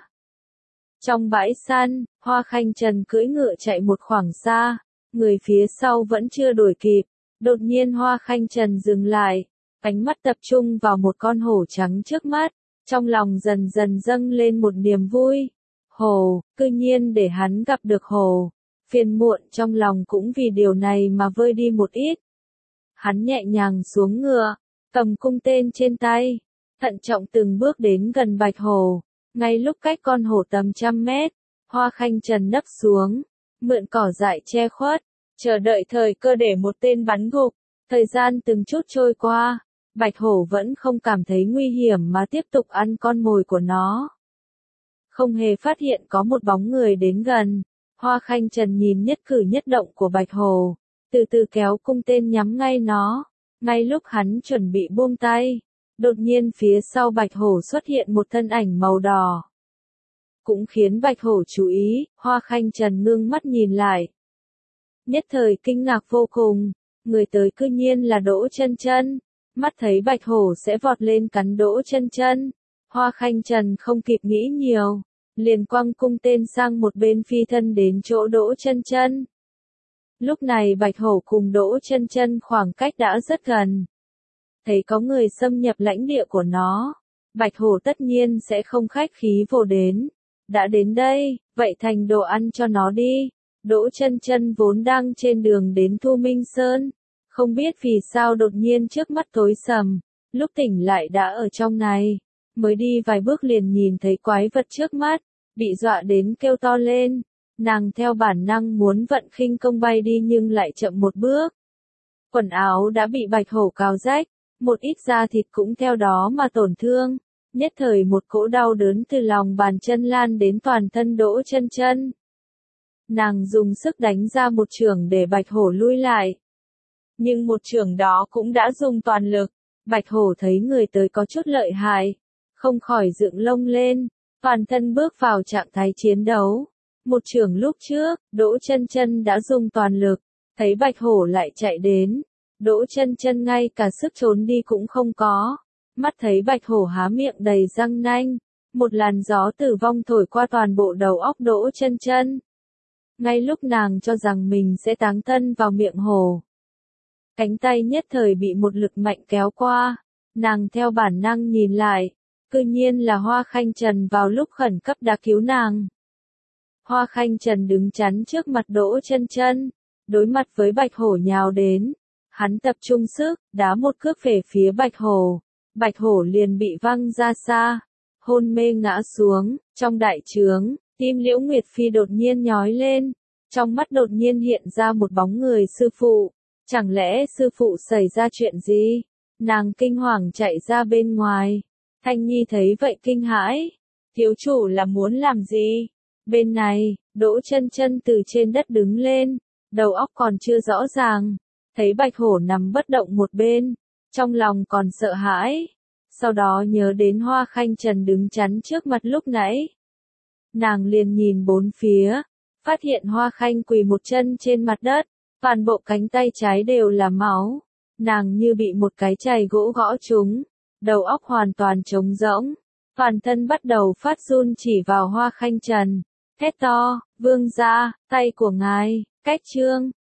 Speaker 1: Trong bãi săn, Hoa Khanh Trần cưỡi ngựa chạy một khoảng xa, người phía sau vẫn chưa đuổi kịp. Đột nhiên Hoa Khanh Trần dừng lại, ánh mắt tập trung vào một con hổ trắng trước mắt, trong lòng dần dần dâng lên một niềm vui. Hổ, cư nhiên để hắn gặp được hổ. Phiền muộn trong lòng cũng vì điều này mà vơi đi một ít. Hắn nhẹ nhàng xuống ngựa, cầm cung tên trên tay, thận trọng từng bước đến gần bạch hổ. Ngay lúc cách con hổ tầm 100 mét, Hoa Khanh Trần nấp xuống, mượn cỏ dại che khuất, chờ đợi thời cơ để một tên bắn gục. Thời gian từng chút trôi qua, bạch hổ vẫn không cảm thấy nguy hiểm mà tiếp tục ăn con mồi của nó. Không hề phát hiện có một bóng người đến gần. Hoa Khanh Trần nhìn nhất cử nhất động của bạch hổ, từ từ kéo cung tên nhắm ngay nó. Ngay lúc hắn chuẩn bị buông tay, đột nhiên phía sau bạch hổ xuất hiện một thân ảnh màu đỏ. Cũng khiến bạch hổ chú ý, Hoa Khanh Trần ngưng mắt nhìn lại. Nhất thời kinh ngạc vô cùng, người tới cư nhiên là Đỗ Chân Chân. Mắt thấy bạch hổ sẽ vọt lên cắn Đỗ Chân Chân, Hoa Khanh Trần không kịp nghĩ nhiều, liền quăng cung tên sang một bên phi thân đến chỗ Đỗ Chân Chân. Lúc này bạch hổ cùng Đỗ Chân Chân khoảng cách đã rất gần. Thấy có người xâm nhập lãnh địa của nó, bạch hổ tất nhiên sẽ không khách khí vồ đến. Đã đến đây, vậy thành đồ ăn cho nó đi. Đỗ Chân Chân vốn đang trên đường đến Thu Minh Sơn, không biết vì sao đột nhiên trước mắt tối sầm, lúc tỉnh lại đã ở trong này, mới đi vài bước liền nhìn thấy quái vật trước mắt, bị dọa đến kêu to lên. Nàng theo bản năng muốn vận khinh công bay đi nhưng lại chậm một bước. Quần áo đã bị bạch hổ cào rách, một ít da thịt cũng theo đó mà tổn thương. Nhất thời một cỗ đau đớn từ lòng bàn chân lan đến toàn thân Đỗ Chân Chân. Nàng dùng sức đánh ra một chưởng để bạch hổ lui lại. Nhưng một chưởng đó cũng đã dùng toàn lực. Bạch hổ thấy người tới có chút lợi hại, không khỏi dựng lông lên, toàn thân bước vào trạng thái chiến đấu. Một chưởng lúc trước, Đỗ Chân Chân đã dùng toàn lực, thấy bạch hổ lại chạy đến, Đỗ Chân Chân ngay cả sức trốn đi cũng không có. Mắt thấy Bạch Hổ há miệng đầy răng nanh, một làn gió tử vong thổi qua toàn bộ đầu óc Đỗ Chân Chân. Ngay lúc nàng cho rằng mình sẽ táng thân vào miệng hổ, cánh tay nhất thời bị một lực mạnh kéo qua, nàng theo bản năng nhìn lại, cư nhiên là Hoa Khanh Trần vào lúc khẩn cấp đã cứu nàng. Hoa Khanh Trần đứng chắn trước mặt Đỗ Chân Chân, đối mặt với Bạch Hổ nhào đến, hắn tập trung sức, đá một cước về phía Bạch Hổ liền bị văng ra xa, hôn mê ngã xuống. Trong đại trướng, tim Liễu Nguyệt Phi đột nhiên nhói lên, trong mắt đột nhiên hiện ra một bóng người sư phụ, chẳng lẽ sư phụ xảy ra chuyện gì? Nàng kinh hoàng chạy ra bên ngoài, Thanh Nhi thấy vậy kinh hãi, thiếu chủ là muốn làm gì? Bên này, Đỗ Chân Chân từ trên đất đứng lên, đầu óc còn chưa rõ ràng, thấy Bạch Hổ nằm bất động một bên, trong lòng còn sợ hãi, sau đó nhớ đến Hoa Khanh Trần đứng chắn trước mặt lúc nãy. Nàng liền nhìn bốn phía, phát hiện Hoa Khanh quỳ một chân trên mặt đất, toàn bộ cánh tay trái đều là máu, nàng như bị một cái chày gỗ gõ trúng, đầu óc hoàn toàn trống rỗng, toàn thân bắt đầu phát run chỉ vào Hoa Khanh Trần, hét to, vương gia, tay của ngài, cách trương.